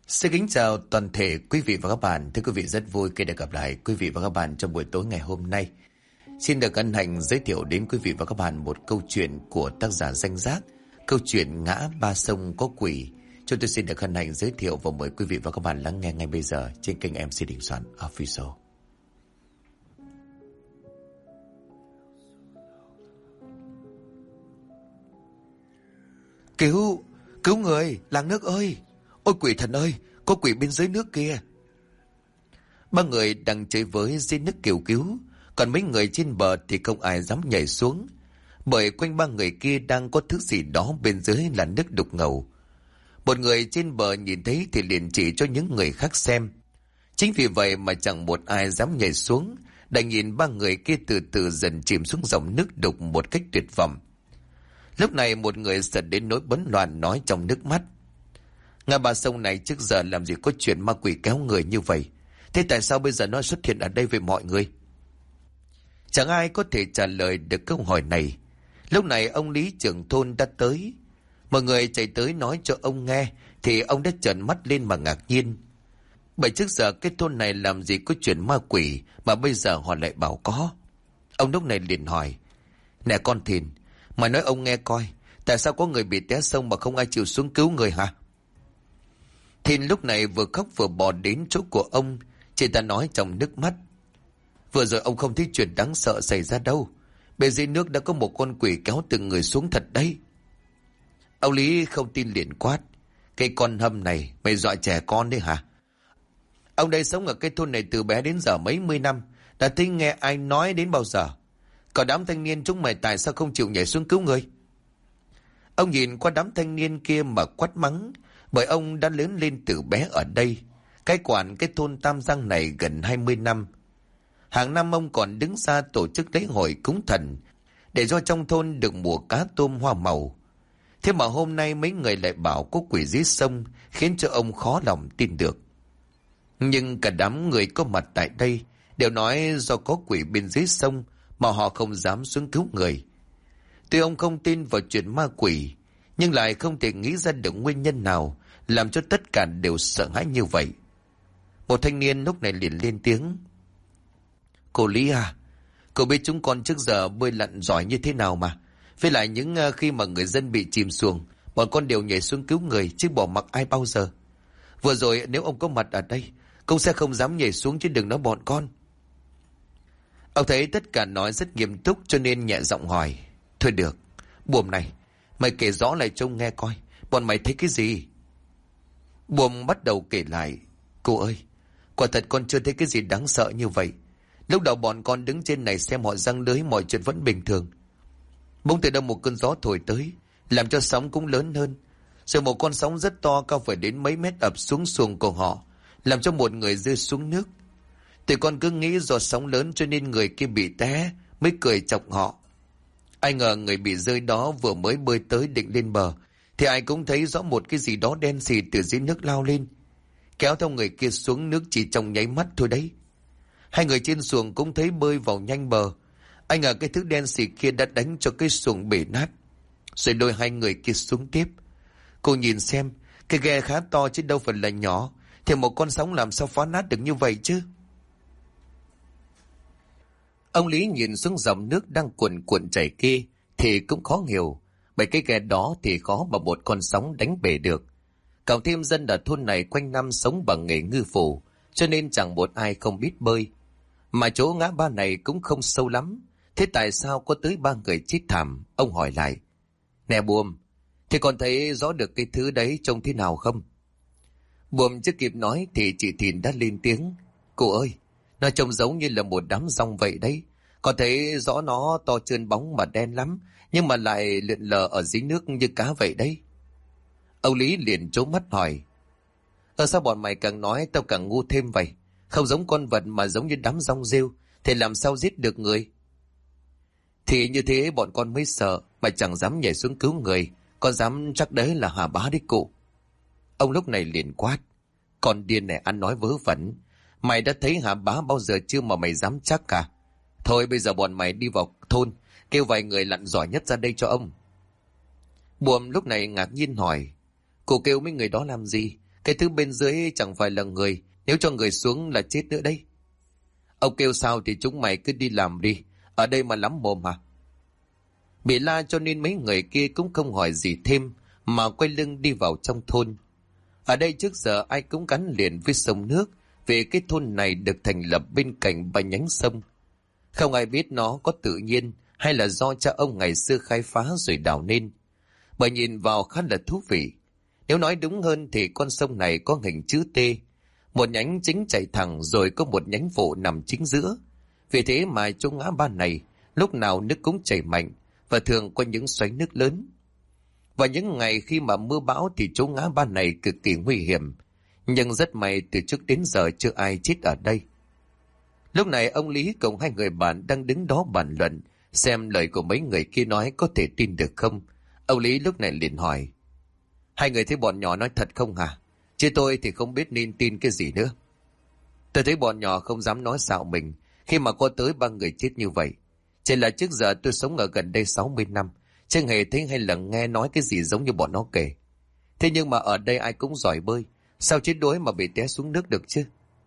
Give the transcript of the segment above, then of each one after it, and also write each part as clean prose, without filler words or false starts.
Xin kính chào toàn thể quý vị và các bạn. Thưa quý vị, rất vui khi được gặp lại quý vị và các bạn trong buổi tối ngày hôm nay. Xin được ân hạnh giới thiệu đến quý vị và các bạn một câu chuyện của tác giả Danh Giác, câu chuyện Ngã Ba Sông Có Quỷ. Chúng tôi xin được hân hạnh giới thiệu và mời quý vị và các bạn lắng nghe ngay bây giờ trên kênh MC Đình Soạn Official. Cứu người, làng nước ơi! Ôi quỷ thần ơi, có quỷ bên dưới nước kia! Ba người đang chơi với dưới nước kêu cứu, còn mấy người trên bờ thì không ai dám nhảy xuống, bởi quanh ba người kia đang có thứ gì đó bên dưới là nước đục ngầu. Một người trên bờ nhìn thấy thì liền chỉ cho những người khác xem. Chính vì vậy mà chẳng một ai dám nhảy xuống, đành nhìn ba người kia từ từ dần chìm xuống dòng nước đục một cách tuyệt vọng. Lúc này một người sợ đến nỗi bấn loạn nói trong nước mắt: Ngã Ba Sông này trước giờ làm gì có chuyện ma quỷ kéo người như vậy? Thế tại sao bây giờ nó xuất hiện ở đây với mọi người? Chẳng ai có thể trả lời được câu hỏi này. Lúc này ông Lý trưởng thôn đã tới. Mọi người chạy tới nói cho ông nghe thì ông đã trợn mắt lên mà ngạc nhiên. Bởi trước giờ cái thôn này làm gì có chuyện ma quỷ mà bây giờ họ lại bảo có. Ông lúc này liền hỏi: Nè con Thìn, mày nói ông nghe coi, tại sao có người bị té sông mà không ai chịu xuống cứu người hả? Thìn lúc này vừa khóc vừa bò đến chỗ của ông. Chị ta nói trong nước mắt: Vừa rồi ông không thấy chuyện đáng sợ xảy ra đâu. Bên dưới nước đã có một con quỷ kéo từng người xuống thật đấy. Ông Lý không tin liền quát: Cái con hâm này, mày dọa trẻ con đấy hả? Ông đây sống ở cái thôn này từ bé đến giờ mấy mươi năm, đã thấy nghe ai nói đến bao giờ? Còn đám thanh niên chúng mày tại sao không chịu nhảy xuống cứu người? Ông nhìn qua đám thanh niên kia mà quát mắng, bởi ông đã lớn lên từ bé ở đây, cai quản cái thôn Tam Giang này gần 20 năm. Hàng năm ông còn đứng ra tổ chức lễ hội cúng thần, để cho trong thôn được mùa cá tôm hoa màu. Thế mà hôm nay mấy người lại bảo có quỷ dưới sông, khiến cho ông khó lòng tin được. Nhưng cả đám người có mặt tại đây đều nói do có quỷ bên dưới sông mà họ không dám xuống cứu người. Tuy ông không tin vào chuyện ma quỷ, nhưng lại không thể nghĩ ra được nguyên nhân nào làm cho tất cả đều sợ hãi như vậy. Một thanh niên lúc này liền lên tiếng: Cô Lý à, cô biết chúng con trước giờ bơi lặn giỏi như thế nào mà. Với lại những khi mà người dân bị chìm xuồng, bọn con đều nhảy xuống cứu người chứ bỏ mặc ai bao giờ. Vừa rồi nếu ông có mặt ở đây, ông sẽ không dám nhảy xuống chứ đừng nói bọn con. Ông thấy tất cả nói rất nghiêm túc cho nên nhẹ giọng hỏi: Thôi được, Buồm này, mày kể rõ lại trông nghe coi, bọn mày thấy cái gì? Buồm bắt đầu kể lại: Cô ơi, quả thật con chưa thấy cái gì đáng sợ như vậy. Lúc đầu bọn con đứng trên này xem họ giăng lưới, mọi chuyện vẫn bình thường. Bỗng từ đâu một cơn gió thổi tới, làm cho sóng cũng lớn hơn. Rồi một con sóng rất to cao phải đến mấy mét ập xuống xuồng của họ, làm cho một người rơi xuống nước. Tụi con cứ nghĩ do sóng lớn cho nên người kia bị té, mới cười chọc họ. Ai ngờ người bị rơi đó vừa mới bơi tới định lên bờ, thì ai cũng thấy rõ một cái gì đó đen xì từ dưới nước lao lên, kéo theo người kia xuống nước chỉ trong nháy mắt thôi đấy. Hai người trên xuồng cũng thấy bơi vào nhanh bờ. Ai ngờ cái thứ đen xì kia đã đánh cho cái xuồng bể nát, rồi lôi hai người kia xuống tiếp. Cô nhìn xem, cái ghe khá to chứ đâu phải là nhỏ, thì một con sóng làm sao phá nát được như vậy chứ? Ông Lý nhìn xuống dòng nước đang cuồn cuộn chảy kia thì cũng khó hiểu, bởi cái ghe đó thì khó mà một con sóng đánh bể được. Cộng thêm dân ở thôn này quanh năm sống bằng nghề ngư phủ, cho nên chẳng một ai không biết bơi. Mà chỗ ngã ba này cũng không sâu lắm, thế tại sao có tới ba người chết thảm? Ông hỏi lại: Nè Buồm, thì con thấy rõ được cái thứ đấy trông thế nào không? Buồm chưa kịp nói thì chị Thìn đã lên tiếng: Cô ơi, nó trông giống như là một đám dong vậy đấy. Con thấy rõ nó to trơn bóng mà đen lắm, nhưng mà lại lượn lờ ở dưới nước như cá vậy đấy. Ông Lý liền trố mắt hỏi: Sao bọn mày càng nói tao càng ngu thêm vậy? Không giống con vật mà giống như đám dong rêu, thì làm sao giết được người? Thì như thế bọn con mới sợ, mà chẳng dám nhảy xuống cứu người. Con dám chắc đấy là Hà Bá đấy cụ. Ông lúc này liền quát: Con điên này ăn nói vớ vẩn. Mày đã thấy Hà Bá bao giờ chưa mà mày dám chắc cả? Thôi bây giờ bọn mày đi vào thôn, kêu vài người lặn giỏi nhất ra đây cho ông. Buồm lúc này ngạc nhiên hỏi: Cô kêu mấy người đó làm gì? Cái thứ bên dưới chẳng phải là người, nếu cho người xuống là chết nữa đấy. Ông kêu sao thì chúng mày cứ đi làm đi, ở đây mà lắm mồm hả? Bị la cho nên mấy người kia cũng không hỏi gì thêm, mà quay lưng đi vào trong thôn. Ở đây trước giờ ai cũng gắn liền với sông nước, vì cái thôn này được thành lập bên cạnh ba nhánh sông. Không ai biết nó có tự nhiên hay là do cha ông ngày xưa khai phá rồi đào nên. Bởi nhìn vào khá là thú vị. Nếu nói đúng hơn thì con sông này có hình chữ T, một nhánh chính chạy thẳng rồi có một nhánh phụ nằm chính giữa. Vì thế mà chỗ ngã ba này lúc nào nước cũng chảy mạnh và thường có những xoáy nước lớn. Và những ngày khi mà mưa bão thì chỗ ngã ba này cực kỳ nguy hiểm. Nhưng rất may từ trước đến giờ chưa ai chết ở đây. Lúc này ông Lý cùng hai người bạn đang đứng đó bàn luận xem lời của mấy người kia nói có thể tin được không. Ông Lý lúc này liền hỏi: hai người thấy bọn nhỏ nói thật không hả? Chứ tôi thì không biết nên tin cái gì nữa. Tôi thấy bọn nhỏ không dám nói xạo mình khi mà có tới 3 người chết như vậy. Chỉ là trước giờ tôi sống ở gần đây 60 năm, chưa hề thấy hay là nghe nói cái gì giống như bọn nó kể. Thế nhưng mà ở đây ai cũng giỏi bơi, sao chết đuối mà bị té xuống nước được chứ?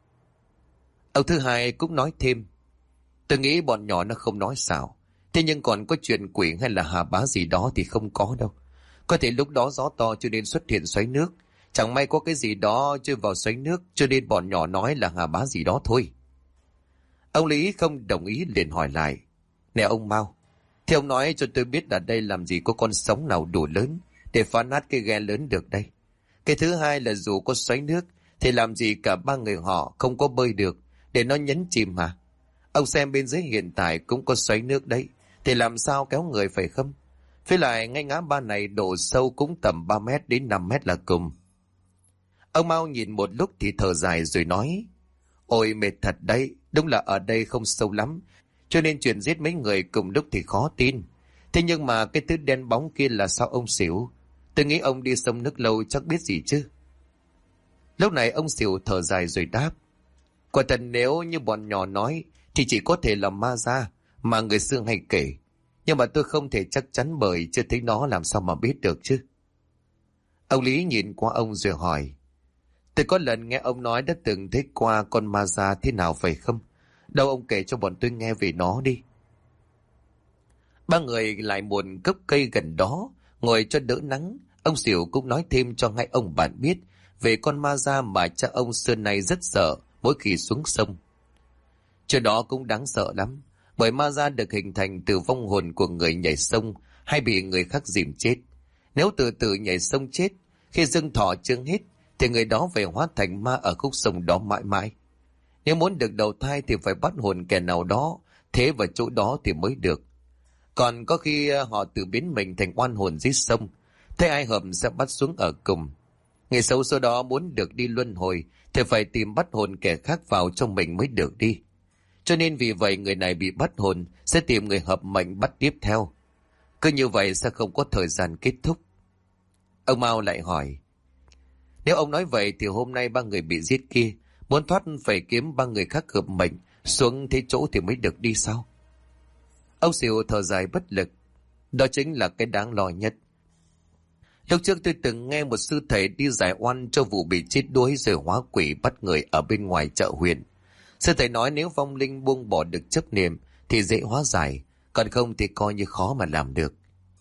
Ông thứ hai cũng nói thêm: tôi nghĩ bọn nhỏ nó không nói xạo. Thế nhưng còn có chuyện quỷ hay là hà bá gì đó thì không có đâu. Có thể lúc đó gió to cho nên xuất hiện xoáy nước. Chẳng may có cái gì đó trôi vào xoáy nước cho nên bọn nhỏ nói là hà bá gì đó thôi. Ông Lý không đồng ý liền hỏi lại: nè ông Mao, thì ông nói cho tôi biết là đây làm gì có con sóng nào đủ lớn để phá nát cái ghe lớn được đây. Cái thứ hai là dù có xoáy nước thì làm gì cả 3 người họ không có bơi được để nó nhấn chìm hả? Ông xem bên dưới hiện tại cũng có xoáy nước đấy, thì làm sao kéo người phải không? Với lại ngay ngã ba này độ sâu cũng tầm 3 mét đến 5 mét là cùng. Ông Mao nhìn một lúc thì thở dài rồi nói: ôi mệt thật đấy, đúng là ở đây không sâu lắm, cho nên chuyện giết mấy người cùng lúc thì khó tin. Thế nhưng mà cái thứ đen bóng kia là sao ông xỉu? Tôi nghĩ ông đi sông nước lâu chắc biết gì chứ. Lúc này ông xỉu thở dài rồi đáp: quả thật nếu như bọn nhỏ nói thì chỉ có thể là ma da mà người xưa hay kể. Nhưng mà tôi không thể chắc chắn bởi chưa thấy nó làm sao mà biết được chứ. Ông Lý nhìn qua ông rồi hỏi: tôi có lần nghe ông nói đã từng thấy qua con ma da thế nào phải không? Đâu ông kể cho bọn tôi nghe về nó đi. 3 người lại một gốc cây gần đó, ngồi cho đỡ nắng. Ông xỉu cũng nói thêm cho hai ông bạn biết về con ma da mà cha ông xưa nay rất sợ mỗi khi xuống sông. Chuyện đó cũng đáng sợ lắm, bởi ma da được hình thành từ vong hồn của người nhảy sông hay bị người khác dìm chết. Nếu từ từ nhảy sông chết, khi dương thọ chương hết thì người đó phải hóa thành ma ở khúc sông đó mãi mãi. Nếu muốn được đầu thai thì phải bắt hồn kẻ nào đó thế vào chỗ đó thì mới được. Còn có khi họ tự biến mình thành oan hồn dưới sông, thế ai hợp sẽ bắt xuống ở cùng. Người xấu số đó muốn được đi luân hồi thì phải tìm bắt hồn kẻ khác vào trong mình mới được đi. Cho nên vì vậy người này bị bắt hồn sẽ tìm người hợp mệnh bắt tiếp theo. Cứ như vậy sẽ không có thời gian kết thúc. Ông Mao lại hỏi: nếu ông nói vậy thì hôm nay 3 người bị giết kia muốn thoát phải kiếm 3 người khác hợp mệnh xuống thế chỗ thì mới được đi sao? Ông xỉu thở dài bất lực. Đó chính là cái đáng lo nhất. Lúc trước tôi từng nghe một sư thầy đi giải oan cho vụ bị chết đuối rồi hóa quỷ bắt người ở bên ngoài chợ huyện. Sư thầy nói nếu vong linh buông bỏ được chấp niệm thì dễ hóa giải, còn không thì coi như khó mà làm được.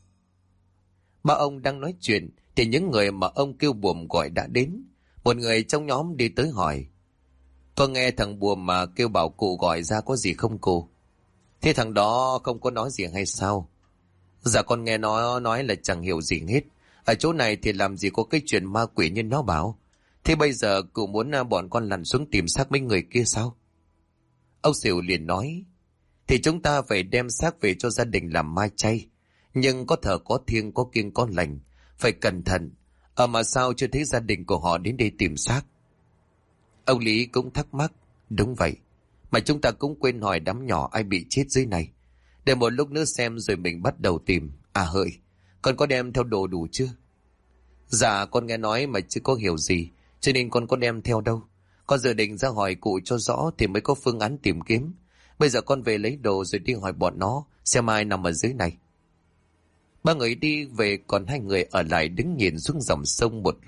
Ba ông đang nói chuyện thì những người mà ông kêu buồm gọi đã đến. Một người trong nhóm đi tới hỏi: con nghe thằng buồm mà kêu bảo cụ gọi ra có gì không cụ? Thế thằng đó không có nói gì hay sao? Dạ con nghe nó nói là chẳng hiểu gì hết. Ở chỗ này thì làm gì có cái chuyện ma quỷ như nó bảo. Thế bây giờ cụ muốn bọn con lặn xuống tìm xác mấy người kia sao? Ông xỉu liền nói: thì chúng ta phải đem xác về cho gia đình làm mai chay. Nhưng có thờ có thiêng có kiêng có lành, phải cẩn thận. Mà sao chưa thấy gia đình của họ đến đây tìm xác? Ông Lý cũng thắc mắc: đúng vậy, mà chúng ta cũng quên hỏi đám nhỏ ai bị chết dưới này. Để một lúc nữa xem rồi mình bắt đầu tìm. À hỡi, con có đem theo đồ đủ chưa? Dạ con nghe nói mà chưa có hiểu gì, cho nên con có đem theo đâu. Con dự định ra hỏi cụ cho rõ thì mới có phương án tìm kiếm. Bây giờ con về lấy đồ rồi đi hỏi bọn nó xem ai nằm ở dưới này. 3 người đi về, còn 2 người ở lại đứng nhìn xuống dòng sông một lúc.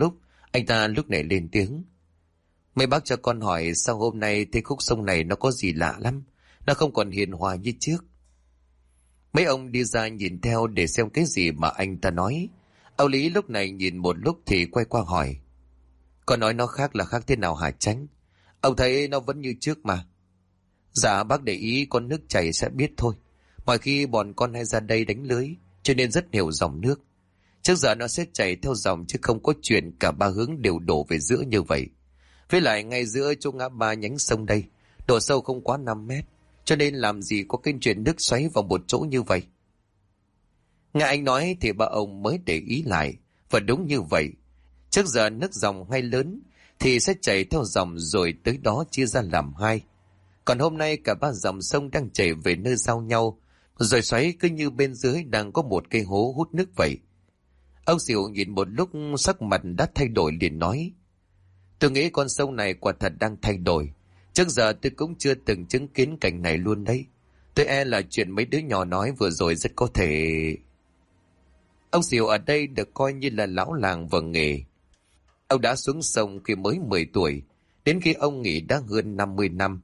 Anh ta lúc này lên tiếng. Mấy bác cho con hỏi sao hôm nay thấy khúc sông này nó có gì lạ lắm. Nó không còn hiền hòa như trước. Mấy ông đi ra nhìn theo để xem cái gì mà anh ta nói. Ông Lý lúc này nhìn một lúc thì quay qua hỏi. Con nói nó khác là khác thế nào hả Chánh? Ông thấy nó vẫn như trước mà. Dạ bác để ý con nước chảy sẽ biết thôi. Mọi khi bọn con hay ra đây đánh lưới cho nên rất hiểu dòng nước. Trước giờ nó sẽ chảy theo dòng chứ không có chuyện cả ba hướng đều đổ về giữa như vậy. Với lại ngay giữa chỗ ngã ba nhánh sông đây, độ sâu không quá 5 mét, cho nên làm gì có cái chuyện nước xoáy vào một chỗ như vậy. Nghe anh nói thì ba ông mới để ý lại, và đúng như vậy. Trước giờ nước dòng hay lớn thì sẽ chảy theo dòng rồi tới đó chia ra làm hai. Còn hôm nay cả ba dòng sông đang chảy về nơi giao nhau, rồi xoáy cứ như bên dưới đang có một cây hố hút nước vậy. Ông Xỉu nhìn một lúc sắc mặt đã thay đổi liền nói. Tôi nghĩ con sông này quả thật đang thay đổi. Trước giờ tôi cũng chưa từng chứng kiến cảnh này luôn đấy. Tôi e là chuyện mấy đứa nhỏ nói vừa rồi rất có thể... Ông Xỉu ở đây được coi như là lão làng vào nghề. Ông đã xuống sông khi mới 10 tuổi, đến khi ông nghỉ đã hơn 50 năm.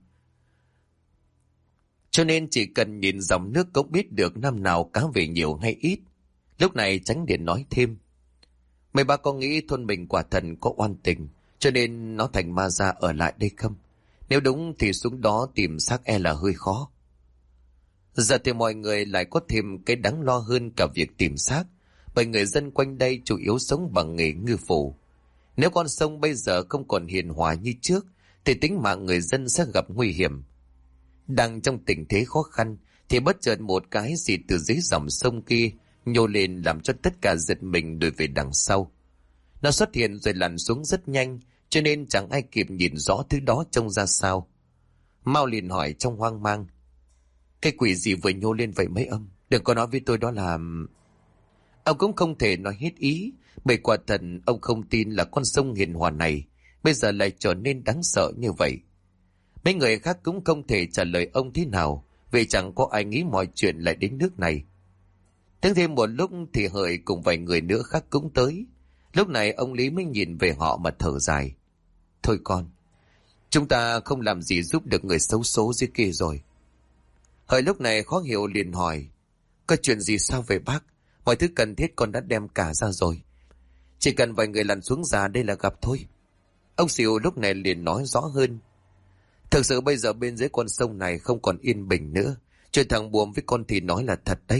Cho nên chỉ cần nhìn dòng nước cũng biết được năm nào cá về nhiều hay ít. Lúc này Chánh Điện nói thêm. Mấy bác có nghĩ thôn mình quả thần có oan tình, cho nên nó thành ma ra ở lại đây không? Nếu đúng thì xuống đó tìm xác e là hơi khó. Giờ thì mọi người lại có thêm cái đáng lo hơn cả việc tìm xác, bởi người dân quanh đây chủ yếu sống bằng nghề ngư phủ. Nếu con sông bây giờ không còn hiền hòa như trước, thì tính mạng người dân sẽ gặp nguy hiểm. Đang trong tình thế khó khăn, thì bất chợt một cái gì từ dưới dòng sông kia nhô lên làm cho tất cả giật mình đuổi về đằng sau. Nó xuất hiện rồi lặn xuống rất nhanh, cho nên chẳng ai kịp nhìn rõ thứ đó trông ra sao. Mao liền hỏi trong hoang mang. Cái quỷ gì vừa nhô lên vậy mấy ông? Đừng có nói với tôi đó là... Ông cũng không thể nói hết ý, bởi quả thật ông không tin là con sông hiền hòa này bây giờ lại trở nên đáng sợ như vậy. Mấy người khác cũng không thể trả lời ông thế nào, vì chẳng có ai nghĩ mọi chuyện lại đến nước này. Tiếng thêm một lúc thì Hợi cùng vài người nữa khác cũng tới. Lúc này ông Lý mới nhìn về họ mà thở dài. Thôi con, chúng ta không làm gì giúp được người xấu số dưới kia rồi. Hợi lúc này khó hiểu liền hỏi. Có chuyện gì sao về bác? Mọi thứ cần thiết con đã đem cả ra rồi. Chỉ cần vài người lặn xuống già đây là gặp thôi. Ông Xỉu lúc này liền nói rõ hơn. Thực sự bây giờ bên dưới con sông này không còn yên bình nữa. Chuyện thằng Buồm với con thì nói là thật đấy.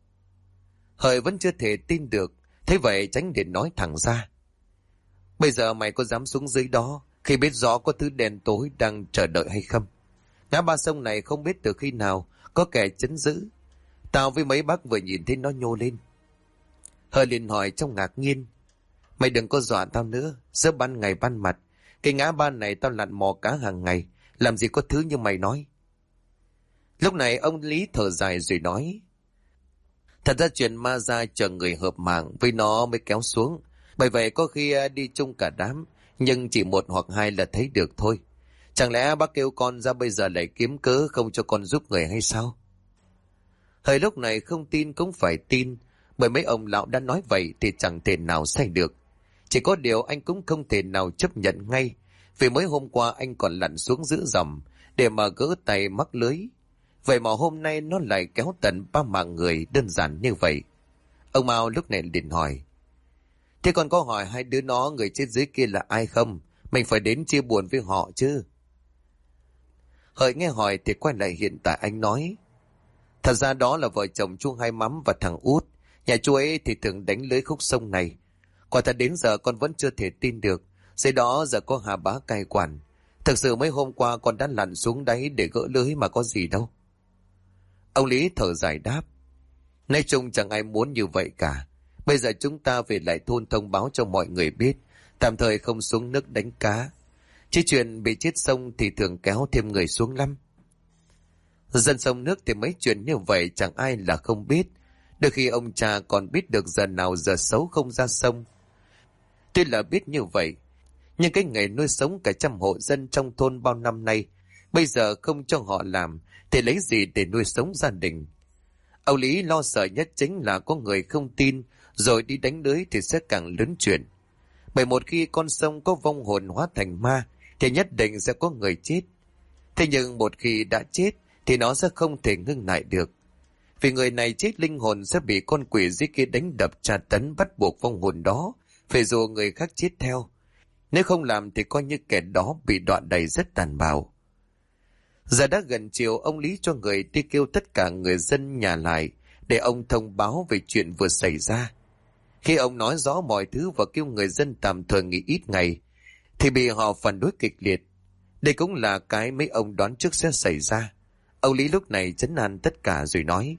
Hợi vẫn chưa thể tin được. Thế vậy Chánh Điện nói thẳng ra. Bây giờ mày có dám xuống dưới đó khi biết rõ có thứ đen tối đang chờ đợi hay không? Ngã ba sông này không biết từ khi nào có kẻ chấn giữ. Tao với mấy bác vừa nhìn thấy nó nhô lên. Hợi liền hỏi trong ngạc nhiên. Mày đừng có dọa tao nữa. Giữa ban ngày ban mặt, cái ngã ba này tao lặn mò cá hàng ngày. Làm gì có thứ như mày nói. Lúc này ông Lý thở dài rồi nói. Thật ra chuyện ma ra chờ người hợp mạng với nó mới kéo xuống. Bởi vậy có khi đi chung cả đám, nhưng chỉ một hoặc hai là thấy được thôi. Chẳng lẽ bác kêu con ra bây giờ lại kiếm cớ không cho con giúp người hay sao? Thời lúc này không tin cũng phải tin, bởi mấy ông lão đã nói vậy thì chẳng thể nào sai được. Chỉ có điều anh cũng không thể nào chấp nhận ngay, vì mới hôm qua anh còn lặn xuống giữa dòng để mà gỡ tay mắc lưới. Vậy mà hôm nay nó lại kéo tận 3 mạng người đơn giản như vậy. Ông Mao lúc này liền hỏi. Thế còn có hỏi hai đứa nó người chết dưới kia là ai không? Mình phải đến chia buồn với họ chứ. Hợi nghe hỏi thì quay lại hiện tại anh nói. Thật ra đó là vợ chồng chú Hai Mắm và thằng Út. Nhà chú ấy thì thường đánh lưới khúc sông này. Quả thật đến giờ con vẫn chưa thể tin được. Dưới đó giờ có Hà Bá cai quản. Thực sự mấy hôm qua con đã lặn xuống đáy để gỡ lưới mà có gì đâu. Ông Lý thở dài đáp. Nói chung chẳng ai muốn như vậy cả. Bây giờ chúng ta về lại thôn thông báo cho mọi người biết. Tạm thời không xuống nước đánh cá. Chứ chuyện bị chết sông thì thường kéo thêm người xuống lắm. Dân sông nước thì mấy chuyện như vậy chẳng ai là không biết. Đôi khi ông cha còn biết được giờ nào giờ xấu không ra sông. Tuy là biết như vậy, nhưng cái nghề nuôi sống cả trăm hộ dân trong thôn bao năm nay, bây giờ không cho họ làm thì lấy gì để nuôi sống gia đình. Ông Lý lo sợ nhất chính là có người không tin rồi đi đánh lưới thì sẽ càng lớn chuyện. Bởi một khi con sông có vong hồn hóa thành ma thì nhất định sẽ có người chết. Thế nhưng một khi đã chết thì nó sẽ không thể ngưng lại được. Vì người này chết, linh hồn sẽ bị con quỷ dưới kia đánh đập tra tấn, bắt buộc vong hồn đó phải dụ người khác chết theo. Nếu không làm thì coi như kẻ đó bị đọa đầy rất tàn bạo. Giờ đã gần chiều, ông Lý cho người đi kêu tất cả người dân nhà lại để ông thông báo về chuyện vừa xảy ra. Khi ông nói rõ mọi thứ và kêu người dân tạm thời nghỉ ít ngày thì bị họ phản đối kịch liệt. Đây cũng là cái mấy ông đoán trước sẽ xảy ra. Ông Lý lúc này trấn an tất cả rồi nói: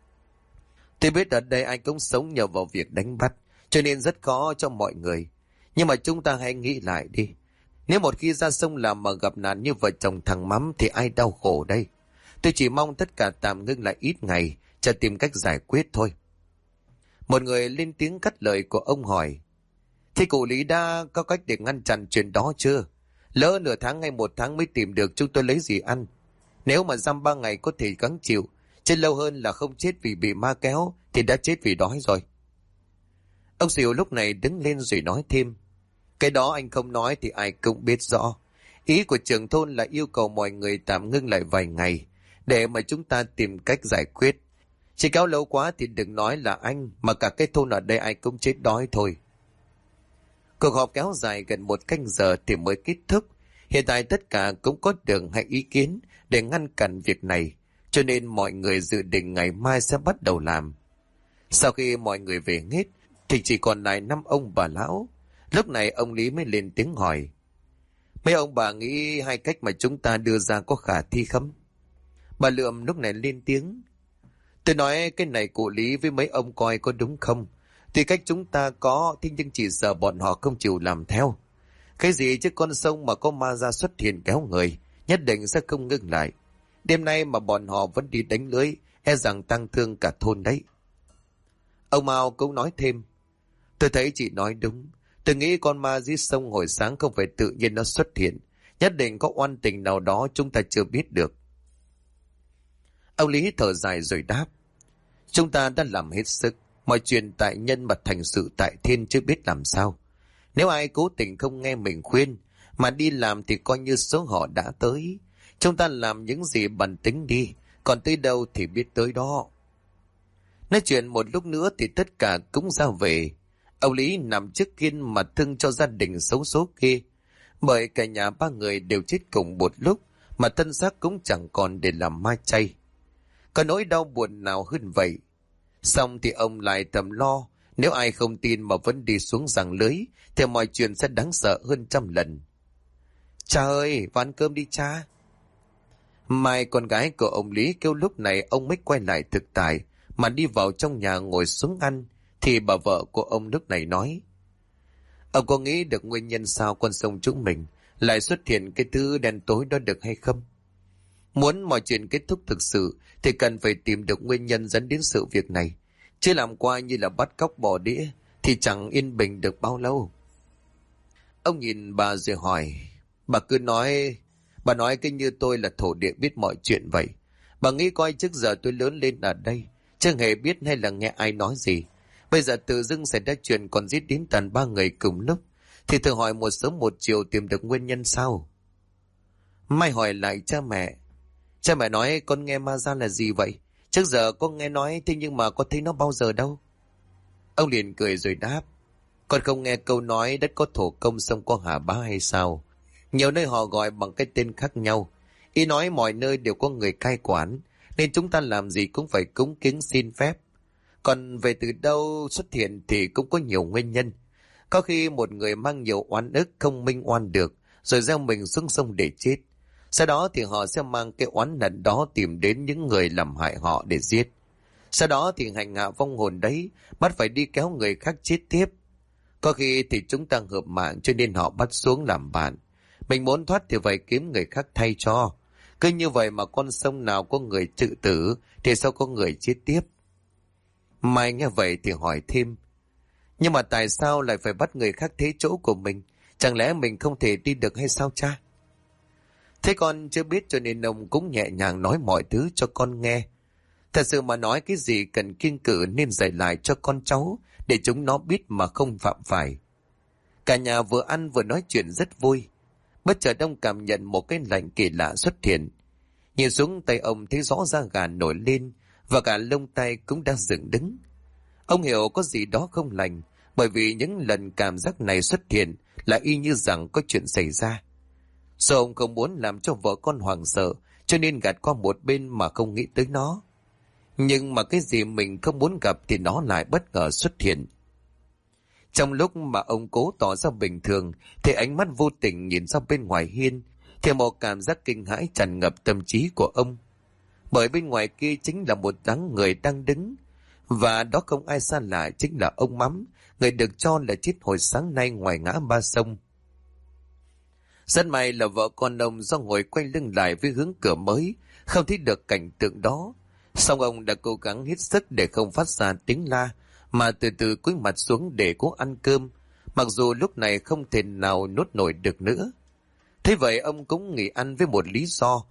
tôi biết ở đây ai cũng sống nhờ vào việc đánh bắt, cho nên rất khó cho mọi người. Nhưng mà chúng ta hãy nghĩ lại đi. Nếu một khi ra sông làm mà gặp nạn như vợ chồng thằng Mắm thì ai đau khổ đây? Tôi chỉ mong tất cả tạm ngưng lại ít ngày, cho tìm cách giải quyết thôi. Một người lên tiếng cắt lời của ông hỏi: thế cụ Lý đã có cách để ngăn chặn chuyện đó chưa? Lỡ nửa tháng hay 1 tháng mới tìm được, chúng tôi lấy gì ăn? Nếu mà dăm 3 ngày có thể gắng chịu, chứ lâu hơn là không chết vì bị ma kéo thì đã chết vì đói rồi. Ông Sỉu lúc này đứng lên rồi nói thêm: cái đó anh không nói thì ai cũng biết rõ. Ý của trưởng thôn là yêu cầu mọi người tạm ngưng lại vài ngày để mà chúng ta tìm cách giải quyết. Chỉ kéo lâu quá thì đừng nói là anh, mà cả cái thôn ở đây ai cũng chết đói thôi. Cuộc họp kéo dài gần 1 canh giờ thì mới kết thúc. Hiện tại tất cả cũng có đường hay ý kiến để ngăn cản việc này, cho nên mọi người dự định ngày mai sẽ bắt đầu làm. Sau khi mọi người về hết thì chỉ còn lại 5 ông bà lão. Lúc này ông Lý mới lên tiếng hỏi: mấy ông bà nghĩ 2 cách mà chúng ta đưa ra có khả thi không? Bà Lượm lúc này lên tiếng: tôi nói cái này cụ Lý với mấy ông coi có đúng không? Thì cách chúng ta có, thế nhưng chỉ sợ bọn họ không chịu làm theo. Cái gì chứ con sông mà có ma ra xuất hiện kéo người, nhất định sẽ không ngưng lại. Đêm nay mà bọn họ vẫn đi đánh lưới, e rằng tăng thương cả thôn đấy. Ông Mao cũng nói thêm: tôi thấy chị nói đúng. Tôi nghĩ con ma dưới sông hồi sáng không phải tự nhiên nó xuất hiện. Nhất định có oan tình nào đó chúng ta chưa biết được. Ông Lý thở dài rồi đáp: chúng ta đã làm hết sức. Mọi chuyện tại nhân mà thành sự tại thiên, chưa biết làm sao. Nếu ai cố tình không nghe mình khuyên mà đi làm thì coi như số họ đã tới. Chúng ta làm những gì bản tính đi, còn tới đâu thì biết tới đó. Nói chuyện một lúc nữa thì tất cả cũng ra về. Ông Lý nằm trước kiên mà thương cho gia đình xấu số kia. Bởi cả nhà 3 người đều chết cùng một lúc, mà thân xác cũng chẳng còn để làm ma chay. Có nỗi đau buồn nào hơn vậy? Xong thì ông lại thầm lo, nếu ai không tin mà vẫn đi xuống giằng lưới thì mọi chuyện sẽ đáng sợ hơn 100 lần. Cha ơi, vào ăn cơm đi cha. Mai con gái của ông Lý kêu. Lúc này ông mới quay lại thực tại mà đi vào trong nhà ngồi xuống ăn. Thì bà vợ của ông lúc này nói: ông có nghĩ được nguyên nhân sao con sông chúng mình lại xuất hiện cái thứ đen tối đó được hay không? Muốn mọi chuyện kết thúc thực sự thì cần phải tìm được nguyên nhân dẫn đến sự việc này. Chứ làm qua như là bắt cóc bỏ đĩa thì chẳng yên bình được bao lâu. Ông nhìn bà rồi hỏi: bà nói cứ như tôi là thổ địa biết mọi chuyện vậy. Bà nghĩ coi trước giờ tôi lớn lên ở đây chưa hề biết hay là nghe ai nói gì. Bây giờ tự dưng xảy ra chuyện còn giết đến tận 3 người cùng lúc, thì thử hỏi một sớm một chiều tìm được nguyên nhân sao? Mai hỏi lại cha mẹ. Cha mẹ nói con nghe ma ra là gì vậy? Trước giờ con nghe nói thế nhưng mà con thấy nó bao giờ đâu. Ông liền cười rồi đáp: con không nghe câu nói đất có thổ công sông có hà bá hay sao? Nhiều nơi họ gọi bằng cái tên khác nhau. Ý nói mọi nơi đều có người cai quản, nên chúng ta làm gì cũng phải cúng kính xin phép. Còn về từ đâu xuất hiện thì cũng có nhiều nguyên nhân. Có khi một người mang nhiều oán ức không minh oan được, rồi gieo mình xuống sông để chết. Sau đó thì họ sẽ mang cái oán hận đó tìm đến những người làm hại họ để giết. Sau đó thì hành hạ vong hồn đấy, bắt phải đi kéo người khác chết tiếp. Có khi thì chúng ta hợp mạng cho nên họ bắt xuống làm bạn. Mình muốn thoát thì phải kiếm người khác thay cho. Cứ như vậy mà con sông nào có người tự tử thì sao có người chết tiếp. Mai nghe vậy thì hỏi thêm: nhưng mà tại sao lại phải bắt người khác thế chỗ của mình? Chẳng lẽ mình không thể đi được hay sao cha? Thế con chưa biết cho nên ông cũng nhẹ nhàng nói mọi thứ cho con nghe. Thật sự mà nói cái gì cần kiêng cự nên dạy lại cho con cháu để chúng nó biết mà không phạm phải. Cả nhà vừa ăn vừa nói chuyện rất vui. Bất chợt ông cảm nhận một cái lạnh kỳ lạ xuất hiện. Nhìn xuống tay ông thấy rõ da gà nổi lên và cả lông tay cũng đang dựng đứng. Ông hiểu có gì đó không lành, bởi vì những lần cảm giác này xuất hiện là y như rằng có chuyện xảy ra. Sợ ông không muốn làm cho vợ con hoảng sợ, cho nên gạt qua một bên mà không nghĩ tới nó. Nhưng mà cái gì mình không muốn gặp thì nó lại bất ngờ xuất hiện. Trong lúc mà ông cố tỏ ra bình thường thì ánh mắt vô tình nhìn ra bên ngoài hiên, thì một cảm giác kinh hãi tràn ngập tâm trí của ông. Bởi bên ngoài kia chính là một dáng người đang đứng, và đó không ai xa lạ chính là ông Mắm, người được cho là chết hồi sáng nay ngoài ngã ba sông. Rất may là vợ con ông do ngồi quay lưng lại với hướng cửa mới, không thấy được cảnh tượng đó. Song ông đã cố gắng hết sức để không phát ra tiếng la, mà từ từ cúi mặt xuống để cố ăn cơm, mặc dù lúc này không thể nào nuốt nổi được nữa. Thế vậy ông cũng nghỉ ăn với một lý do,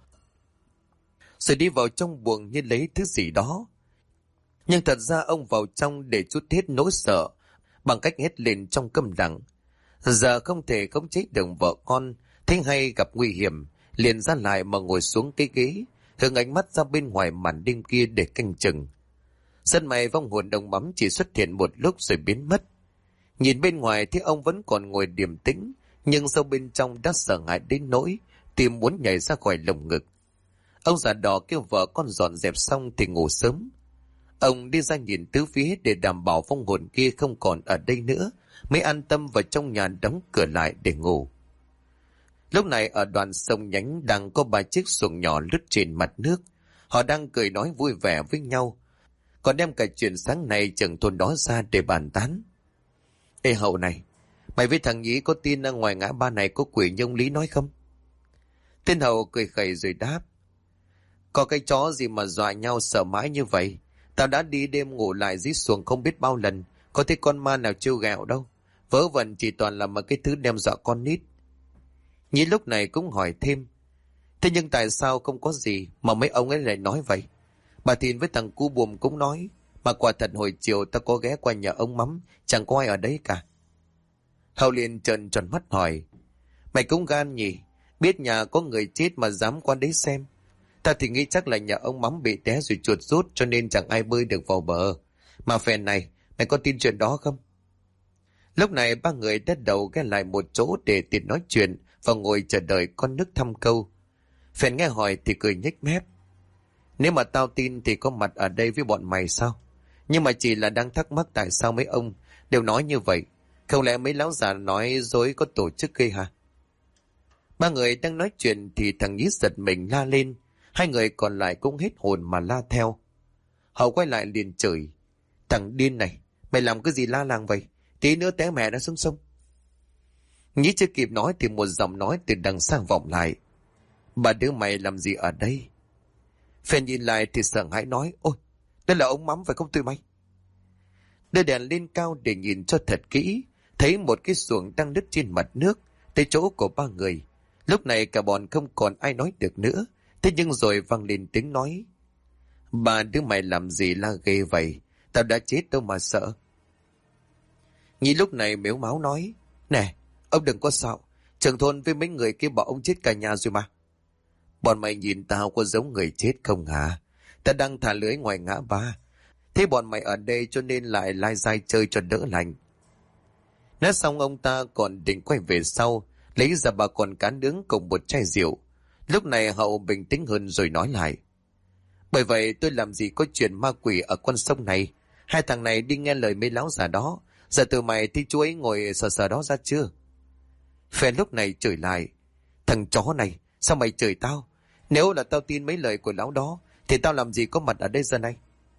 rồi đi vào trong buồng như lấy thứ gì đó. Nhưng thật ra ông vào trong để trút hết nỗi sợ bằng cách hét lên trong câm lặng. Giờ không thể khống chế được vợ con, thấy hay gặp nguy hiểm, liền ra lại mà ngồi xuống cái ghế, hướng ánh mắt ra bên ngoài màn đêm kia để canh chừng. Rất may vong hồn ông Mắm chỉ xuất hiện một lúc rồi biến mất. Nhìn bên ngoài thì ông vẫn còn ngồi điềm tĩnh, nhưng sâu bên trong đã sợ hãi đến nỗi tim muốn nhảy ra khỏi lồng ngực. Ông già đỏ kêu vợ con dọn dẹp xong thì ngủ sớm. Ông đi ra nhìn tứ phía để đảm bảo vong hồn kia không còn ở đây nữa, mới an tâm vào trong nhà đóng cửa lại để ngủ. Lúc này ở đoạn sông nhánh đang có 3 chiếc xuồng nhỏ lướt trên mặt nước. Họ đang cười nói vui vẻ với nhau, còn đem cả chuyện sáng nay trưởng thôn đó ra để bàn tán. Ê Hậu này, mày với thằng Nhí có tin ở ngoài ngã ba này có quỷ như ông Lý nói không? Tên Hậu cười khẩy rồi đáp. Có cái chó gì mà dọa nhau sợ mãi như vậy? Tao đã đi đêm ngủ lại dưới xuồng không biết bao lần, có thấy con ma nào trêu ghẹo đâu. Vớ vẩn chỉ toàn là một cái thứ đem dọa con nít. Nhí lúc này cũng hỏi thêm. Thế nhưng tại sao không có gì mà mấy ông ấy lại nói vậy? Bà Thìn với thằng cu buồm cũng nói, mà quả thật hồi chiều ta có ghé qua nhà ông Mắm, chẳng có ai ở đấy cả. Hậu liền trợn tròn mắt hỏi. Mày cũng gan nhỉ, biết nhà có người chết mà dám qua đấy xem. Ta thì nghĩ chắc là nhà ông Mắm bị té rồi chuột rút cho nên chẳng ai bơi được vào bờ. Mà phèn này, mày có tin chuyện đó không? Lúc này 3 người đã đầu ghé lại một chỗ để tiện nói chuyện và ngồi chờ đợi con nước thăm câu. Phèn nghe hỏi thì cười nhếch mép. Nếu mà tao tin thì có mặt ở đây với bọn mày sao? Nhưng mà chỉ là đang thắc mắc tại sao mấy ông đều nói như vậy. Không lẽ mấy lão già nói dối có tổ chức gây hả? 3 người đang nói chuyện thì thằng Nhí giật mình la lên. 2 người còn lại cũng hết hồn mà la theo. Hậu quay lại liền chửi. Thằng điên này, mày làm cái gì la làng vậy? Tí nữa té mẹ đã xuống sông. Nhí chưa kịp nói thì một giọng nói từ đằng xa vọng lại. Bà đứa mày làm gì ở đây? Phèn nhìn lại thì sợ hãi nói. Ôi, đây là ông Mắm phải không tụi mày? Đưa đèn lên cao để nhìn cho thật kỹ, thấy một cái xuồng đang đứt trên mặt nước, tới chỗ của 3 người. Lúc này cả bọn không còn ai nói được nữa, thế nhưng rồi vang lên tiếng nói. Bà đứa mày làm gì la ghê vậy? Tao đã chết đâu mà sợ. Nhí lúc này mếu máo nói. Nè, ông đừng có sợ, trưởng thôn với mấy người kia bảo ông chết cả nhà rồi mà. Bọn mày nhìn tao có giống người chết không hả? Ta đang thả lưới ngoài ngã ba. Thế bọn mày ở đây cho nên lại lai dai chơi cho đỡ lành. Nói xong ông ta còn định quay về sau, lấy ra 3 con cá nướng cùng một chai rượu. Lúc này Hậu bình tĩnh hơn rồi nói lại. Bởi vậy tôi làm gì có chuyện ma quỷ ở con sông này. 2 thằng này đi nghe lời mấy lão già đó. Giờ từ mày thì chú ấy ngồi sờ sờ đó ra chưa? Phen lúc này chửi lại. Thằng chó này, sao mày chửi tao? Nếu là tao tin mấy lời của lão đó thì tao làm gì có mặt ở đây giờ này?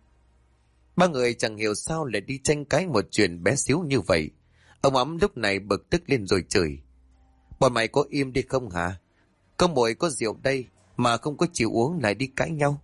3 người chẳng hiểu sao lại đi tranh cãi một chuyện bé xíu như vậy. Ông Ấm lúc này bực tức lên rồi chửi. Bọn mày có im đi không hả? Có mồi có rượu đây mà không có chịu uống lại đi cãi nhau.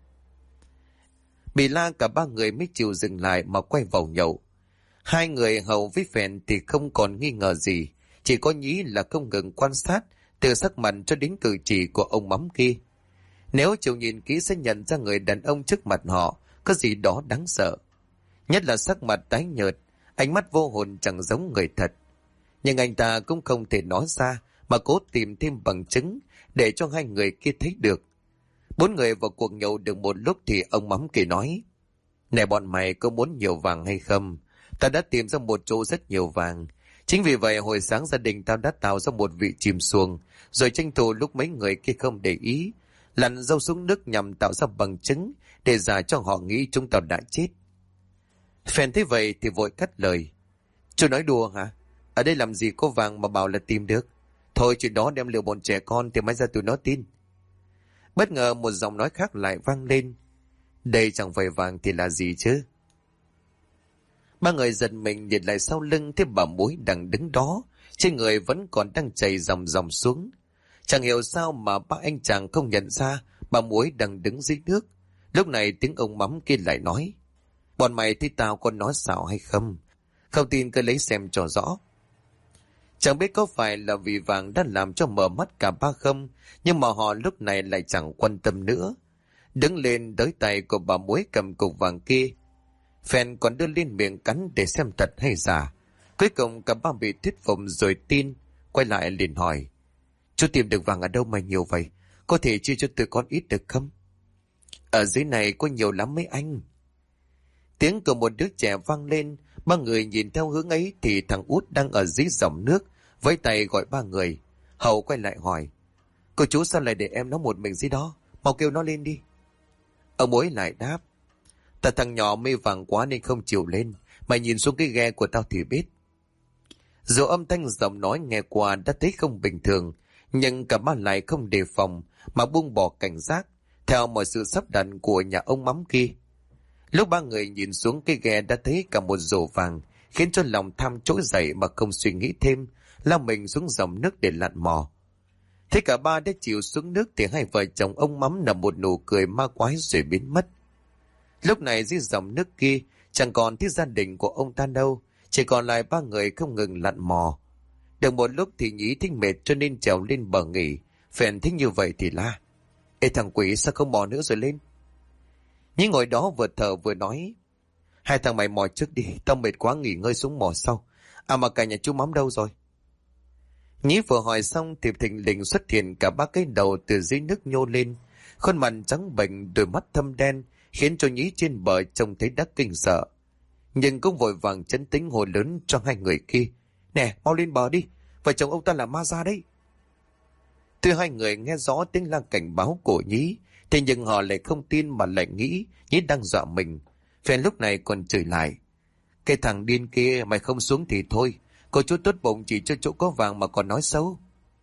Bị la cả 3 người mới chịu dừng lại mà quay vào nhậu. 2 người Hậu với Phèn thì không còn nghi ngờ gì, chỉ có Nhí là không ngừng quan sát từ sắc mặt cho đến cử chỉ của ông Mắm kia. Nếu chịu nhìn kỹ sẽ nhận ra người đàn ông trước mặt họ có gì đó đáng sợ. Nhất là sắc mặt tái nhợt, ánh mắt vô hồn chẳng giống người thật. Nhưng anh ta cũng không thể nói ra mà cố tìm thêm bằng chứng để cho hai người kia thấy được. Bốn người vào cuộc nhậu được một lúc thì ông Mắm kia nói: Này bọn mày có muốn nhiều vàng hay không? Ta đã tìm ra một chỗ rất nhiều vàng. Chính vì vậy hồi sáng gia đình tao đã tạo ra một vị chìm xuồng, rồi tranh thủ lúc mấy người kia không để ý, lặn dâu xuống nước nhằm tạo ra bằng chứng để giả cho họ nghĩ chúng tao đã chết. Phèn thấy vậy thì vội cắt lời: Chú nói đùa hả? Ở đây làm gì có vàng mà bảo là tìm được? Thôi chuyện đó đem lừa bọn trẻ con thì mai ra tụi nó tin. Bất ngờ một giọng nói khác lại vang lên: Đây chẳng phải vàng thì là gì chứ? Ba người giật mình nhìn lại sau lưng thấy bà Mối đang đứng đó, trên người vẫn còn đang chảy dòng dòng xuống. Chẳng hiểu sao mà ba anh chàng không nhận ra bà Mối đang đứng dưới nước. Lúc này tiếng ông Mắm kia lại nói: Bọn mày thấy tao có nói xạo hay không? Không tin cứ lấy xem cho rõ. Chẳng biết có phải là vì vàng đã làm cho mở mắt cả ba không, nhưng mà họ lúc này lại chẳng quan tâm nữa. Đứng lên đới tay của bà Mối cầm cục vàng kia. Phèn còn đưa lên miệng cắn để xem thật hay giả. Cuối cùng cả ba bị thuyết phục rồi tin. Quay lại liền hỏi: Chú tìm được vàng ở đâu mà nhiều vậy? Có thể chia cho tụi con ít được không? Ở dưới này có nhiều lắm mấy anh. Tiếng của một đứa trẻ vang lên. Ba người nhìn theo hướng ấy thì thằng Út đang ở dưới dòng nước, với tay gọi ba người. Hậu quay lại hỏi: Cô chú sao lại để em nó một mình dưới đó? Mau kêu nó lên đi. Ông Mối lại đáp: Ta thằng nhỏ mê vàng quá nên không chịu lên. Mày nhìn xuống cái ghe của tao thì biết. Dù âm thanh giọng nói nghe qua đã thấy không bình thường, nhưng cả ba lại không đề phòng mà buông bỏ cảnh giác theo mọi sự sắp đặt của nhà ông Mắm kia. Lúc ba người nhìn xuống cái ghe đã thấy cả một rổ vàng, khiến cho lòng tham trỗi dậy mà không suy nghĩ thêm, lao mình xuống dòng nước để lặn mò. Thế cả ba đã chịu xuống nước thì hai vợ chồng ông Mắm nở một nụ cười ma quái rồi biến mất. Lúc này dưới dòng nước kia chẳng còn thấy gia đình của ông ta đâu, chỉ còn lại ba người không ngừng lặn mò. Được một lúc thì Nhí thích mệt cho nên trèo lên bờ nghỉ. Phèn thích như vậy thì la: Ê thằng quỷ, sao không mò nữa rồi lên? Nhí ngồi đó vừa thở vừa nói: Hai thằng mày mò trước đi, tao mệt quá nghỉ ngơi xuống mò sau. À mà cả nhà chú Mắm đâu rồi? Nhí vừa hỏi xong thì thình lình xuất hiện cả ba cái đầu từ dưới nước nhô lên, khuôn mặt trắng bệch, đôi mắt thâm đen, khiến cho Nhí trên bờ trông thấy đắc kinh sợ. Nhưng cũng vội vàng trấn tĩnh hồ lớn cho hai người kia: Nè, mau lên bờ đi, vợ chồng ông ta là ma ra đấy. Tuy hai người nghe rõ tiếng la cảnh báo của Nhí, thế nhưng họ lại không tin mà lại nghĩ Nhí đang dọa mình. Phèn lúc này còn chửi lại: Cái thằng điên kia, mày không xuống thì thôi, cô chú tốt bụng chỉ cho chỗ có vàng mà còn nói xấu.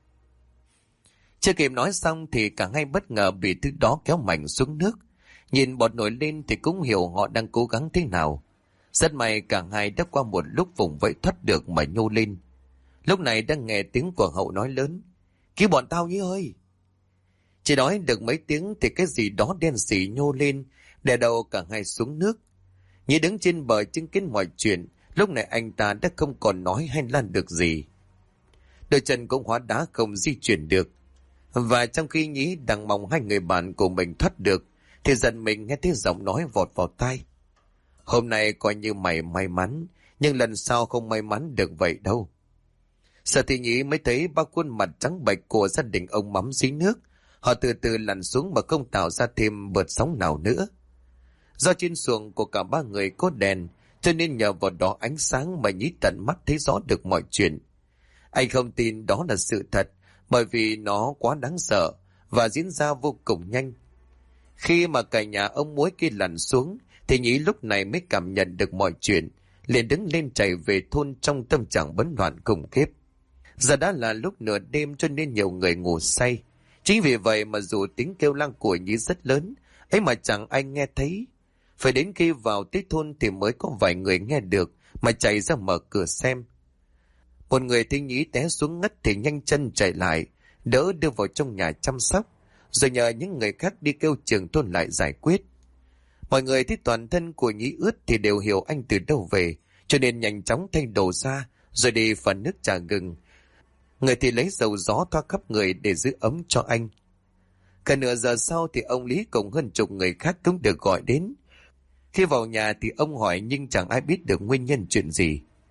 Chưa kịp nói xong thì cả hai bất ngờ bị thứ đó kéo mạnh xuống nước. Nhìn bọt nổi lên thì cũng hiểu họ đang cố gắng thế nào. Rất may cả hai đã qua một lúc vùng vẫy thoát được mà nhô lên. Lúc này đang nghe tiếng của Hậu nói lớn: Cứu bọn tao Nhí ơi! Chỉ nói được mấy tiếng thì cái gì đó đen xỉ nhô lên, đè đầu cả hai xuống nước. Nhí đứng trên bờ chứng kiến mọi chuyện. Lúc này anh ta đã không còn nói hay lan được gì. Đôi chân cũng hóa đá không di chuyển được. Và trong khi Nhí đang mong hai người bạn của mình thoát được thì dần mình nghe thấy giọng nói vọt vào tai: Hôm nay coi như mày may mắn, nhưng lần sau không may mắn được vậy đâu. Sợ thì Nhí mới thấy ba khuôn mặt trắng bệch của gia đình ông Mắm dưới nước. Họ từ từ lặn xuống mà không tạo ra thêm vợt sóng nào nữa. Do trên xuồng của cả ba người có đèn, cho nên nhờ vào đó ánh sáng mà Nhí tận mắt thấy rõ được mọi chuyện. Anh không tin đó là sự thật, bởi vì nó quá đáng sợ và diễn ra vô cùng nhanh. Khi mà cả nhà ông Muối kia lặn xuống thì Nhí lúc này mới cảm nhận được mọi chuyện, liền đứng lên chạy về thôn trong tâm trạng bấn loạn khủng khiếp. Giờ đã là lúc nửa đêm cho nên nhiều người ngủ say. Chính vì vậy mà dù tiếng kêu lang của Nhí rất lớn, ấy mà chẳng ai nghe thấy. Phải đến khi vào tới thôn thì mới có vài người nghe được mà chạy ra mở cửa xem. Một người thấy Nhí té xuống ngất thì nhanh chân chạy lại, đỡ đưa vào trong nhà chăm sóc, rồi nhờ những người khác đi kêu trưởng thôn lại giải quyết. Mọi người thấy toàn thân của Nhí ướt thì đều hiểu anh từ đâu về, cho nên nhanh chóng thay đồ ra, rồi đi phần nước trà gừng. Người thì lấy dầu gió thoa khắp người để giữ ấm cho anh. Cả nửa giờ sau thì ông Lý cùng hơn chục người khác cũng được gọi đến. Khi vào nhà thì ông hỏi nhưng chẳng ai biết được nguyên nhân chuyện gì.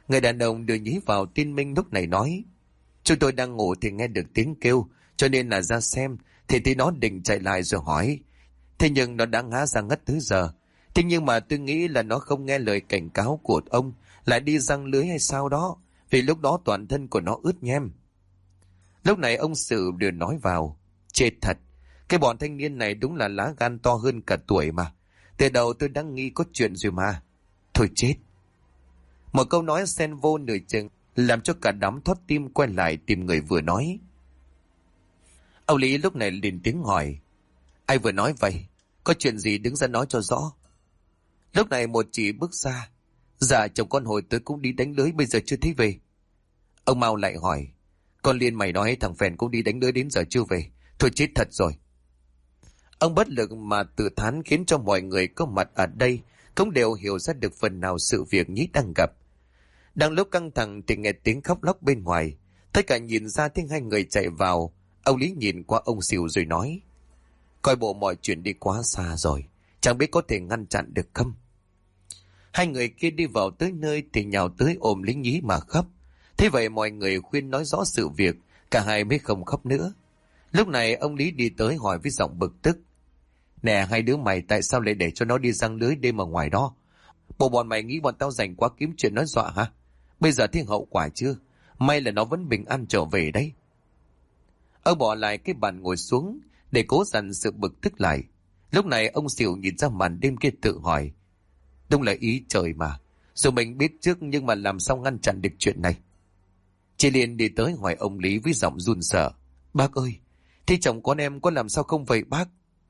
Người đàn ông đưa nhí vào tin Minh lúc này nói: chúng tôi đang ngủ thì nghe được tiếng kêu, cho nên là ra xem, thì nó định chạy lại rồi hỏi. Thế nhưng nó đã ngã ra ngất từ giờ. Thế nhưng mà tôi nghĩ là nó không nghe lời cảnh cáo của ông, lại đi giăng lưới hay sao đó, vì lúc đó toàn thân của nó ướt nhem. Lúc này ông Sự đưa nói vào: chết thật, cái bọn thanh niên này đúng là lá gan to hơn cả tuổi mà. Từ đầu tôi đang nghi có chuyện rồi mà. Thôi chết. Một câu nói xen vô nửa chừng làm cho cả đám thót tim quay lại tìm người vừa nói. Ông Lý lúc này lên tiếng hỏi: ai vừa nói vậy? Có chuyện gì đứng ra nói cho rõ. Lúc này một chị bước ra: dạ chồng con hồi tới cũng đi đánh lưới, bây giờ chưa thấy về. Ông Mao lại hỏi: con Liên mày nói thằng Phèn cũng đi đánh lưới đến giờ chưa về. Thôi chết thật rồi. Ông bất lực mà tự thán khiến cho mọi người có mặt ở đây cũng đều hiểu ra được phần nào sự việc Nhí đang gặp. Đang lúc căng thẳng thì nghe tiếng khóc lóc bên ngoài. Tất cả nhìn ra thấy hai người chạy vào. Ông Lý nhìn qua ông Sỉu rồi nói: coi bộ mọi chuyện đi quá xa rồi, chẳng biết có thể ngăn chặn được không. Hai người kia đi vào tới nơi thì nhào tới ôm Lý Nhí mà khóc. Thế vậy mọi người khuyên nói rõ sự việc, cả hai mới không khóc nữa. Lúc này ông Lý đi tới hỏi với giọng bực tức: nè hai đứa mày, tại sao lại để cho nó đi giăng lưới đêm ở ngoài đó? Bộ bọn mày nghĩ bọn tao rảnh quá kiếm chuyện nói dọa hả? Bây giờ thấy hậu quả chưa? May là nó vẫn bình an trở về đấy. Ông bỏ lại cái bàn ngồi xuống để cố dằn sự bực tức lại. Lúc này ông Sỉu nhìn ra màn đêm kia tự hỏi: đúng là ý trời mà, dù mình biết trước nhưng mà làm sao ngăn chặn được chuyện này. Chị liền đi tới hỏi ông Lý với giọng run sợ: bác ơi, thế chồng con em có làm sao không vậy bác?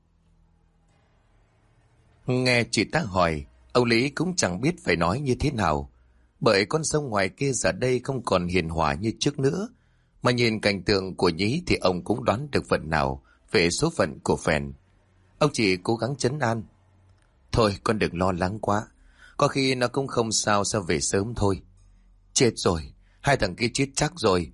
Nghe chị ta hỏi, ông Lý cũng chẳng biết phải nói như thế nào, bởi con sông ngoài kia giờ đây không còn hiền hòa như trước nữa. Mà nhìn cảnh tượng của Nhí thì ông cũng đoán được phần nào về số phận của Phèn. Ông chỉ cố gắng trấn an: thôi con đừng lo lắng quá, có khi nó cũng không sao, sao về sớm thôi. Chết rồi, hai thằng kia chết chắc rồi.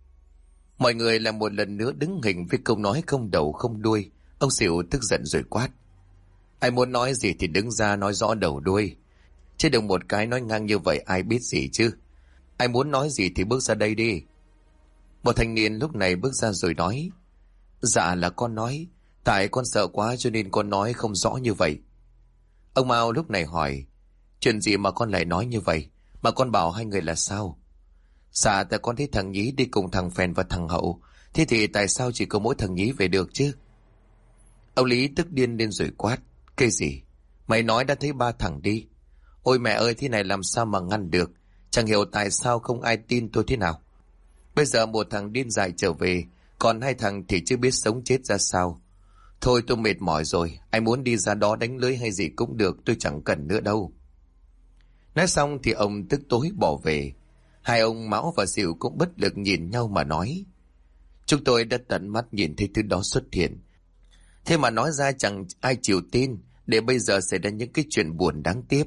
Mọi người lại một lần nữa đứng hình với câu nói không đầu không đuôi. Ông Sỉu tức giận rồi quát: ai muốn nói gì thì đứng ra nói rõ đầu đuôi, chứ đừng một cái nói ngang như vậy ai biết gì chứ. Ai muốn nói gì thì bước ra đây đi. Một thanh niên lúc này bước ra rồi nói: dạ là con nói, tại con sợ quá cho nên con nói không rõ như vậy. Ông Mao lúc này hỏi: chuyện gì mà con lại nói như vậy, mà con bảo hai người là sao? Dạ tại con thấy thằng Nhí đi cùng thằng Phèn và thằng Hậu, thế thì tại sao chỉ có mỗi thằng Nhí về được chứ? Ông Lý tức điên lên rồi quát: cái gì? Mày nói đã thấy ba thằng đi. Ôi mẹ ơi, thế này làm sao mà ngăn được? Chẳng hiểu tại sao không ai tin tôi thế nào. Bây giờ một thằng điên dại trở về, còn hai thằng thì chưa biết sống chết ra sao. Thôi tôi mệt mỏi rồi, ai muốn đi ra đó đánh lưới hay gì cũng được, tôi chẳng cần nữa đâu. Nói xong thì ông tức tối bỏ về. Hai ông Mão và Sỉu cũng bất lực nhìn nhau mà nói: chúng tôi đã tận mắt nhìn thấy thứ đó xuất hiện, thế mà nói ra chẳng ai chịu tin, để bây giờ xảy ra những cái chuyện buồn đáng tiếc.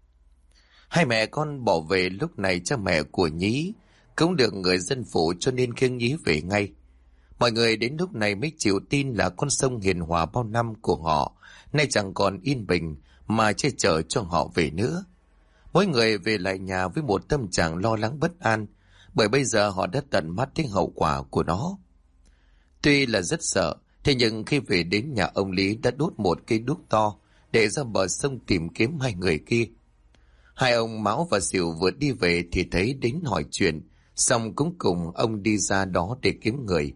Hai mẹ con bỏ về. Lúc này cha mẹ của Nhí cũng được người dân phụ cho nên khiêng Nhí về ngay. Mọi người đến lúc này mới chịu tin là con sông hiền hòa bao năm của họ nay chẳng còn yên bình mà che chở cho họ về nữa. Mỗi người về lại nhà với một tâm trạng lo lắng bất an, bởi bây giờ họ đã tận mắt thấy hậu quả của nó. Tuy là rất sợ, thế nhưng khi về đến nhà ông Lý đã đốt một cây đuốc to để ra bờ sông tìm kiếm hai người kia. Hai ông Mão và Sỉu vừa đi về thì thấy đến hỏi chuyện, xong cũng cùng ông đi ra đó để kiếm người.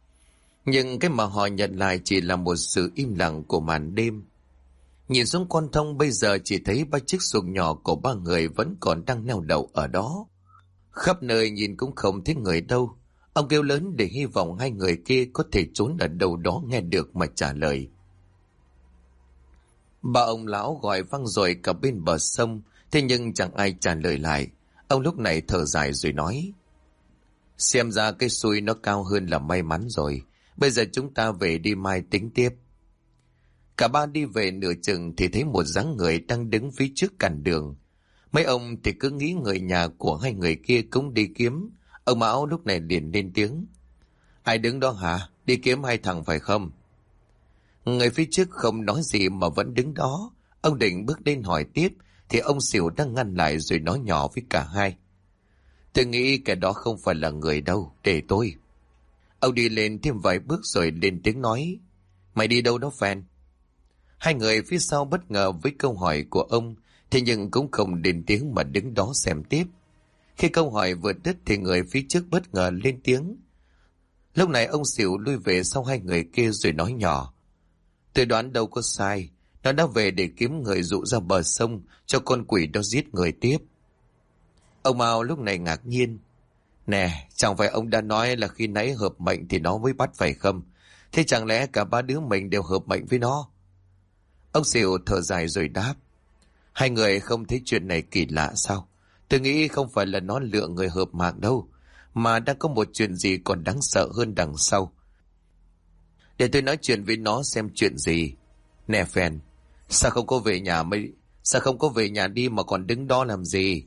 Nhưng cái mà họ nhận lại chỉ là một sự im lặng của màn đêm. Nhìn xuống con thông bây giờ chỉ thấy ba chiếc xuồng nhỏ của ba người vẫn còn đang neo đậu ở đó. Khắp nơi nhìn cũng không thấy người đâu. Ông kêu lớn để hy vọng hai người kia có thể trốn ở đâu đó nghe được mà trả lời. Ba ông lão gọi vang rồi cả bên bờ sông, thế nhưng chẳng ai trả lời lại. Ông lúc này thở dài rồi nói: xem ra cái xui nó cao hơn là may mắn rồi. Bây giờ chúng ta về đi, mai tính tiếp. Cả ba đi về nửa chừng thì thấy một dáng người đang đứng phía trước cản đường. Mấy ông thì cứ nghĩ người nhà của hai người kia cũng đi kiếm. Ông Mão lúc này liền lên tiếng: ai đứng đó hả? Đi kiếm hai thằng phải không? Người phía trước không nói gì mà vẫn đứng đó. Ông định bước lên hỏi tiếp thì ông Sỉu đang ngăn lại rồi nói nhỏ với cả hai: Tôi nghĩ kẻ đó không phải là người đâu, để tôi. Ông đi lên thêm vài bước rồi lên tiếng nói. Mày đi đâu đó Phen? Hai người phía sau bất ngờ với câu hỏi của ông, thế nhưng cũng không lên tiếng mà đứng đó xem tiếp. Khi câu hỏi vừa đứt thì người phía trước bất ngờ lên tiếng. Lúc này ông Xỉu lui về sau hai người kia rồi nói nhỏ. Tôi đoán đâu có sai, nó đã về để kiếm người dụ ra bờ sông cho con quỷ đó giết người tiếp. Ông Mao lúc này ngạc nhiên. Nè, chẳng phải ông đã nói là khi nãy hợp mệnh thì nó mới bắt phải không? Thế chẳng lẽ cả ba đứa mình đều hợp mệnh với nó? Ông Xỉu thở dài rồi đáp. Hai người không thấy chuyện này kỳ lạ sao? Tôi nghĩ không phải là nó lựa người hợp mạng đâu, mà đang có một chuyện gì còn đáng sợ hơn đằng sau. Để tôi nói chuyện với nó xem chuyện gì. Nè Phen, sao không có về nhà đi mà còn đứng đó làm gì?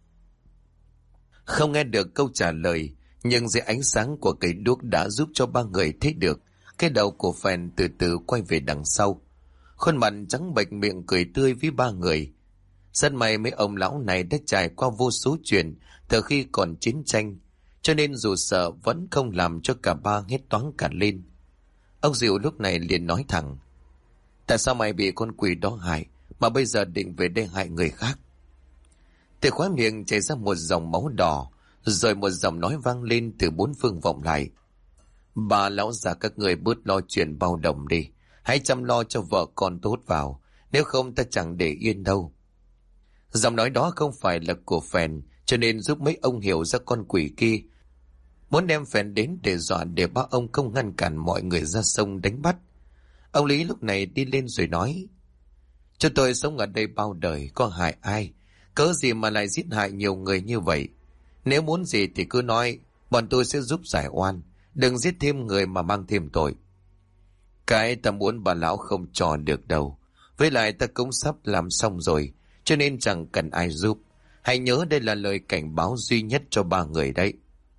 Không nghe được câu trả lời, nhưng dưới ánh sáng của cây đuốc đã giúp cho ba người thấy được cái đầu của Phen từ từ quay về đằng sau. Khuôn mặt trắng bệch, miệng cười tươi với ba người. Rất may mấy ông lão này đã trải qua vô số chuyện từ khi còn chiến tranh, cho nên dù sợ vẫn không làm cho cả ba hét toáng cả lên. Ông Diệu lúc này liền nói thẳng. Tại sao mày bị con quỷ đó hại mà bây giờ định về đây hại người khác? Từ khóe miệng chảy ra một dòng máu đỏ, rồi một giọng nói vang lên từ bốn phương vọng lại. Bà lão già các người bớt lo chuyện bao đồng đi, hãy chăm lo cho vợ con tốt vào, nếu không ta chẳng để yên đâu. Giọng nói đó không phải là của Phèn, cho nên giúp mấy ông hiểu ra con quỷ kia muốn đem Phèn đến để dọa, để bác ông không ngăn cản mọi người ra sông đánh bắt. Ông Lý lúc này đi lên rồi nói. Cho tôi sống ở đây bao đời, có hại ai? Cớ gì mà lại giết hại nhiều người như vậy? Nếu muốn gì thì cứ nói, bọn tôi sẽ giúp giải oan. Đừng giết thêm người mà mang thêm tội. Cái ta muốn bà lão không cho được đâu. Với lại ta cũng sắp làm xong rồi, cho nên chẳng cần ai giúp. Hãy nhớ đây là lời cảnh báo duy nhất cho ba người đấy.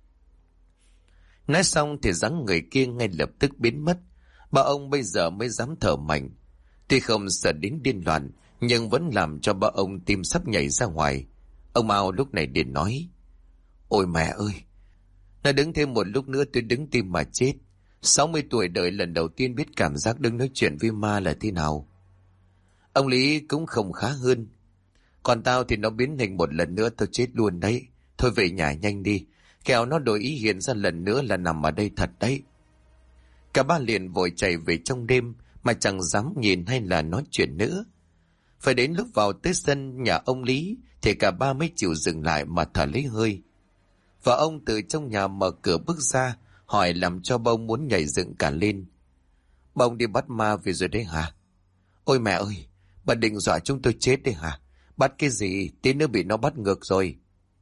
Nói xong thì dáng người kia ngay lập tức biến mất. Ba ông bây giờ mới dám thở mạnh. Tuy không sợ đến điên loạn, nhưng vẫn làm cho ba ông tim sắp nhảy ra ngoài. Ông Mao lúc này liền nói. Ôi mẹ ơi! Nó đứng thêm một lúc nữa tôi đứng tim mà chết. 60 tuổi đời lần đầu tiên biết cảm giác đứng nói chuyện với ma là thế nào. Ông Lý cũng không khá hơn. Còn tao thì nó biến hình một lần nữa tao chết luôn đấy. Thôi về nhà nhanh đi, kẻo nó đổi ý hiện ra lần nữa là nằm ở đây thật đấy. Cả ba liền vội chạy về trong đêm mà chẳng dám nhìn hay là nói chuyện nữa. Phải đến lúc vào tới sân nhà ông Lý thì cả ba mới chịu dừng lại mà thở lấy hơi. Và ông từ trong nhà mở cửa bước ra, hỏi làm cho bông muốn nhảy dựng cả lên. Bông đi bắt ma về rồi đấy hả? Ôi mẹ ơi, bà định dọa chúng tôi chết đấy hả? Bắt cái gì, tí nữa bị nó bắt ngược rồi.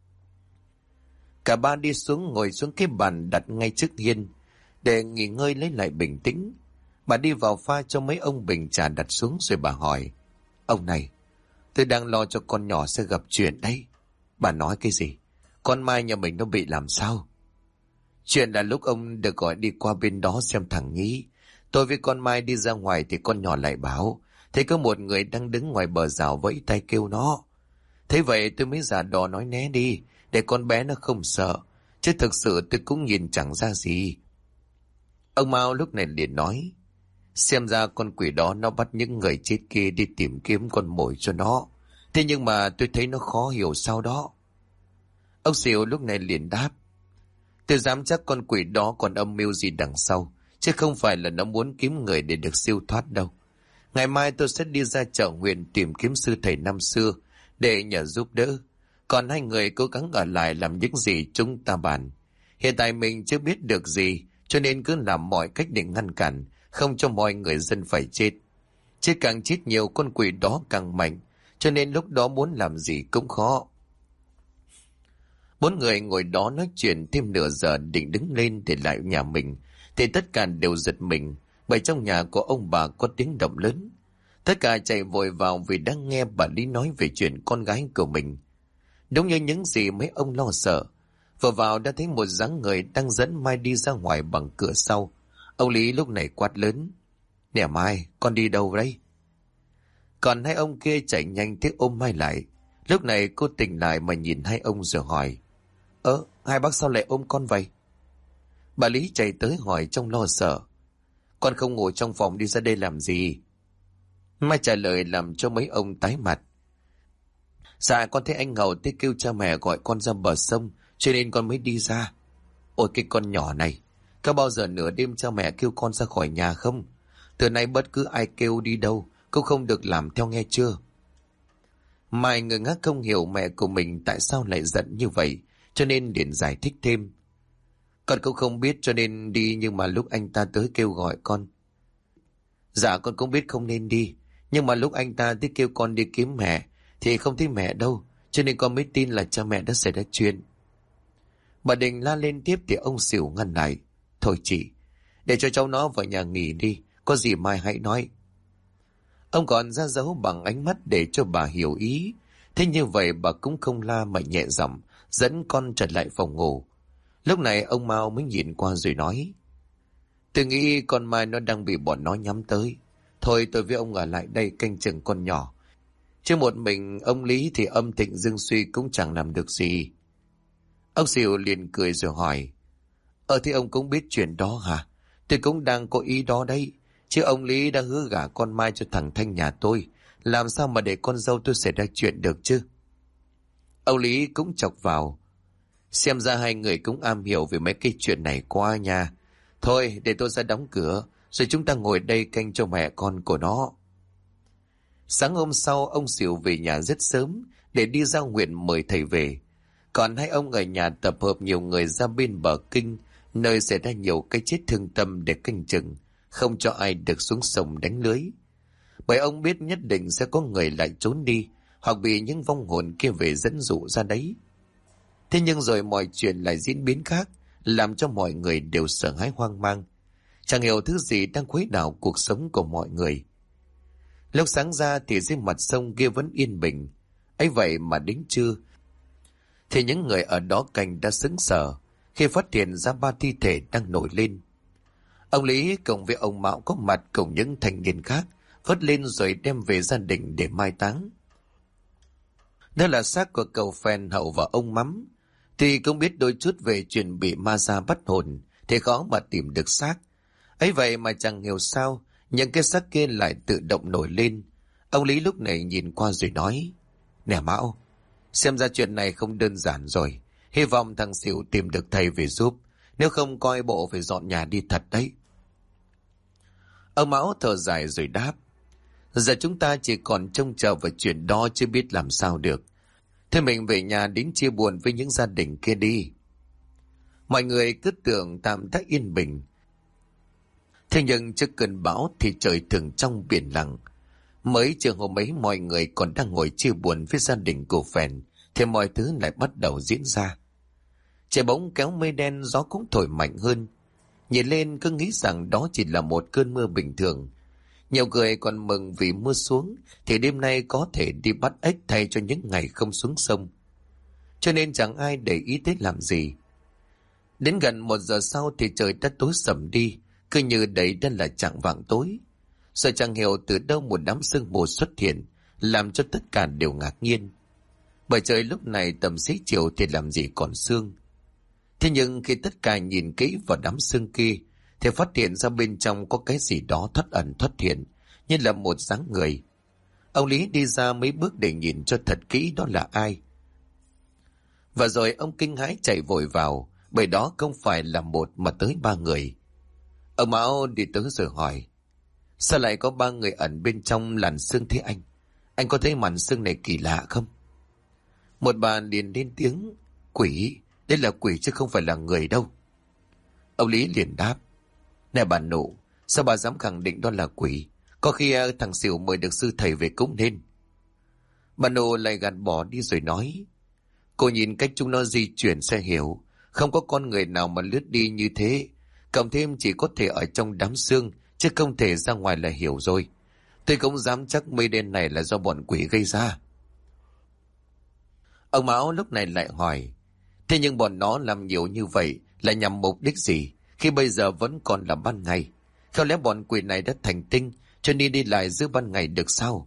Cả ba đi xuống ngồi xuống cái bàn đặt ngay trước hiên để nghỉ ngơi lấy lại bình tĩnh. Bà đi vào pha cho mấy ông bình trà đặt xuống rồi bà hỏi. Ông này, tôi đang lo cho con nhỏ sẽ gặp chuyện đấy. Bà nói cái gì? Con Mai nhà mình nó bị làm sao? Chuyện là lúc ông được gọi đi qua bên đó xem thằng Nhí. Tôi với con Mai đi ra ngoài thì con nhỏ lại báo. Thấy có một người đang đứng ngoài bờ rào vẫy tay kêu nó. Thế vậy tôi mới giả đò nói né đi, để con bé nó không sợ. Chứ thực sự tôi cũng nhìn chẳng ra gì. Ông Mao lúc này liền nói. Xem ra con quỷ đó nó bắt những người chết kia đi tìm kiếm con mồi cho nó. Thế nhưng mà tôi thấy nó khó hiểu sao đó. Ông Xỉu lúc này liền đáp. Tôi dám chắc con quỷ đó còn âm mưu gì đằng sau, chứ không phải là nó muốn kiếm người để được siêu thoát đâu. Ngày mai tôi sẽ đi ra chợ huyện tìm kiếm sư thầy năm xưa để nhờ giúp đỡ. Còn hai người cố gắng ở lại làm những gì chúng ta bàn. Hiện tại mình chưa biết được gì, cho nên cứ làm mọi cách để ngăn cản, không cho mọi người dân phải chết. Chứ càng chết nhiều con quỷ đó càng mạnh, cho nên lúc đó muốn làm gì cũng khó. Bốn người ngồi đó nói chuyện thêm nửa giờ định đứng lên để lại nhà mình, thì tất cả đều giật mình, bởi trong nhà của ông bà có tiếng động lớn. Tất cả chạy vội vào vì đang nghe bà Lý nói về chuyện con gái của mình. Đúng như những gì mấy ông lo sợ. Vừa vào đã thấy một dáng người đang dẫn Mai đi ra ngoài bằng cửa sau. Ông Lý lúc này quát lớn. Nè Mai, con đi đâu đấy? Còn hai ông kia chạy nhanh thế ôm Mai lại. Lúc này cô tỉnh lại mà nhìn hai ông rồi hỏi. Hai bác sao lại ôm con vậy? Bà Lý chạy tới hỏi trong lo sợ. Con không ngồi trong phòng đi ra đây làm gì? Mai trả lời làm cho mấy ông tái mặt. Dạ con thấy anh Ngầu tới kêu cha mẹ gọi con ra bờ sông, cho nên con mới đi ra. Ôi cái con nhỏ này, có bao giờ nửa đêm cha mẹ kêu con ra khỏi nhà không? Từ nay bất cứ ai kêu đi đâu cũng không được làm theo nghe chưa? Mai người ngác không hiểu mẹ của mình tại sao lại giận như vậy, cho nên liền giải thích thêm. Con cũng không biết cho nên đi, nhưng mà lúc anh ta tới kêu gọi con. Dạ con cũng biết không nên đi, nhưng mà lúc anh ta tới kêu con đi kiếm mẹ thì không thấy mẹ đâu, cho nên con mới tin là cha mẹ đã xảy ra chuyện. Bà Đình la lên tiếp thì ông Xỉu ngăn lại. Thôi chị, để cho cháu nó vào nhà nghỉ đi, có gì mai hãy nói. Ông còn ra dấu bằng ánh mắt để cho bà hiểu ý. Thế như vậy bà cũng không la mà nhẹ giọng dẫn con trở lại phòng ngủ. Lúc này ông Mao mới nhìn qua rồi nói. Tôi nghĩ con Mai nó đang bị bọn nó nhắm tới. Thôi tôi với ông ở lại đây canh chừng con nhỏ. Chứ một mình ông Lý thì âm thịnh dương suy cũng chẳng làm được gì. Ông Xỉu liền cười rồi hỏi. Thì ông cũng biết chuyện đó hả? Tôi cũng đang có ý đó đấy. Chứ ông Lý đã hứa gả con Mai cho thằng Thanh nhà tôi. Làm sao mà để con dâu tôi xảy ra chuyện được chứ? Ông Lý cũng chọc vào. Xem ra hai người cũng am hiểu về mấy cái chuyện này quá nha. Thôi để tôi ra đóng cửa, rồi chúng ta ngồi đây canh cho mẹ con của nó. Sáng hôm sau ông Xỉu về nhà rất sớm để đi ra huyện mời thầy về. Còn hai ông ở nhà tập hợp nhiều người ra bên bờ kinh, nơi xảy ra nhiều cái chết thương tâm để canh chừng, không cho ai được xuống sông đánh lưới. Bởi ông biết nhất định sẽ có người lại trốn đi, hoặc bị những vong hồn kia về dẫn dụ ra đấy. Thế nhưng rồi mọi chuyện lại diễn biến khác, làm cho mọi người đều sợ hãi hoang mang. Chẳng hiểu thứ gì đang khuấy đảo cuộc sống của mọi người. Lúc sáng ra thì dưới mặt sông kia vẫn yên bình. Ấy vậy mà đến trưa thì những người ở đó canh đã sững sờ khi phát hiện ra 3 thi thể đang nổi lên. Ông Lý cùng với ông Mão có mặt cùng những thanh niên khác vớt lên rồi đem về gia đình để mai táng. Đó là xác của cậu Phèn, Hậu và ông Mắm. Thì cũng biết đôi chút về chuyện bị ma da bắt hồn thì khó mà tìm được xác. Ấy vậy mà chẳng hiểu sao những cái xác kia lại tự động nổi lên. Ông Lý lúc này nhìn qua rồi nói. Nè Mão, xem ra chuyện này không đơn giản rồi. Hy vọng thằng Xỉu tìm được thầy về giúp. Nếu không coi bộ phải dọn nhà đi thật đấy. Ông Mão thở dài rồi đáp. Giờ chúng ta chỉ còn trông chờ vào chuyện đó chứ biết làm sao được. Thế mình về nhà đến chia buồn với những gia đình kia đi. Mọi người cứ tưởng tạm tác yên bình. Thế nhưng trước cơn bão thì trời thường trong biển lặng. Mới chiều hôm ấy mọi người còn đang ngồi chia buồn với gia đình của Phèn thì mọi thứ lại bắt đầu diễn ra. Trời bỗng kéo mây đen, gió cũng thổi mạnh hơn. Nhìn lên cứ nghĩ rằng đó chỉ là một cơn mưa bình thường. Nhiều người còn mừng vì mưa xuống thì đêm nay có thể đi bắt ếch thay cho những ngày không xuống sông. Cho nên chẳng ai để ý tới làm gì. Đến gần 1 giờ sau thì trời đã tối sầm đi, cứ như đấy đã là chạng vạng tối. Rồi chẳng hiểu từ đâu một đám sương mù xuất hiện, làm cho tất cả đều ngạc nhiên. Bởi trời lúc này tầm xế chiều thì làm gì còn sương. Thế nhưng khi tất cả nhìn kỹ vào đám sương kia thì phát hiện ra bên trong có cái gì đó thoát ẩn thoát hiện, như là một dáng người. Ông Lý đi ra mấy bước để nhìn cho thật kỹ đó là ai. Và rồi ông kinh hãi chạy vội vào, bởi đó không phải là một mà tới 3 người. Ông Mão đi tới rồi hỏi. Sao lại có 3 người ẩn bên trong làn sương thế anh? Anh có thấy màn sương này kỳ lạ không? Một bà liền lên tiếng. Quỷ, đây là quỷ chứ không phải là người đâu. Ông Lý liền đáp. Nè bà nụ, sao bà dám khẳng định đó là quỷ? Có khi thằng Xỉu mời được sư thầy về cũng nên. Bà nụ lại gạt bỏ đi rồi nói. Cô nhìn cách chúng nó di chuyển sẽ hiểu. Không có con người nào mà lướt đi như thế. Cộng thêm chỉ có thể ở trong đám sương, chứ không thể ra ngoài là hiểu rồi. Tôi cũng dám chắc mây đen này là do bọn quỷ gây ra. Ông Mão lúc này lại hỏi. Thế nhưng bọn nó làm nhiều như vậy là nhằm mục đích gì, khi bây giờ vẫn còn là ban ngày? Khéo lẽ bọn quỷ này đã thành tinh, cho nên đi lại giữa ban ngày được sao?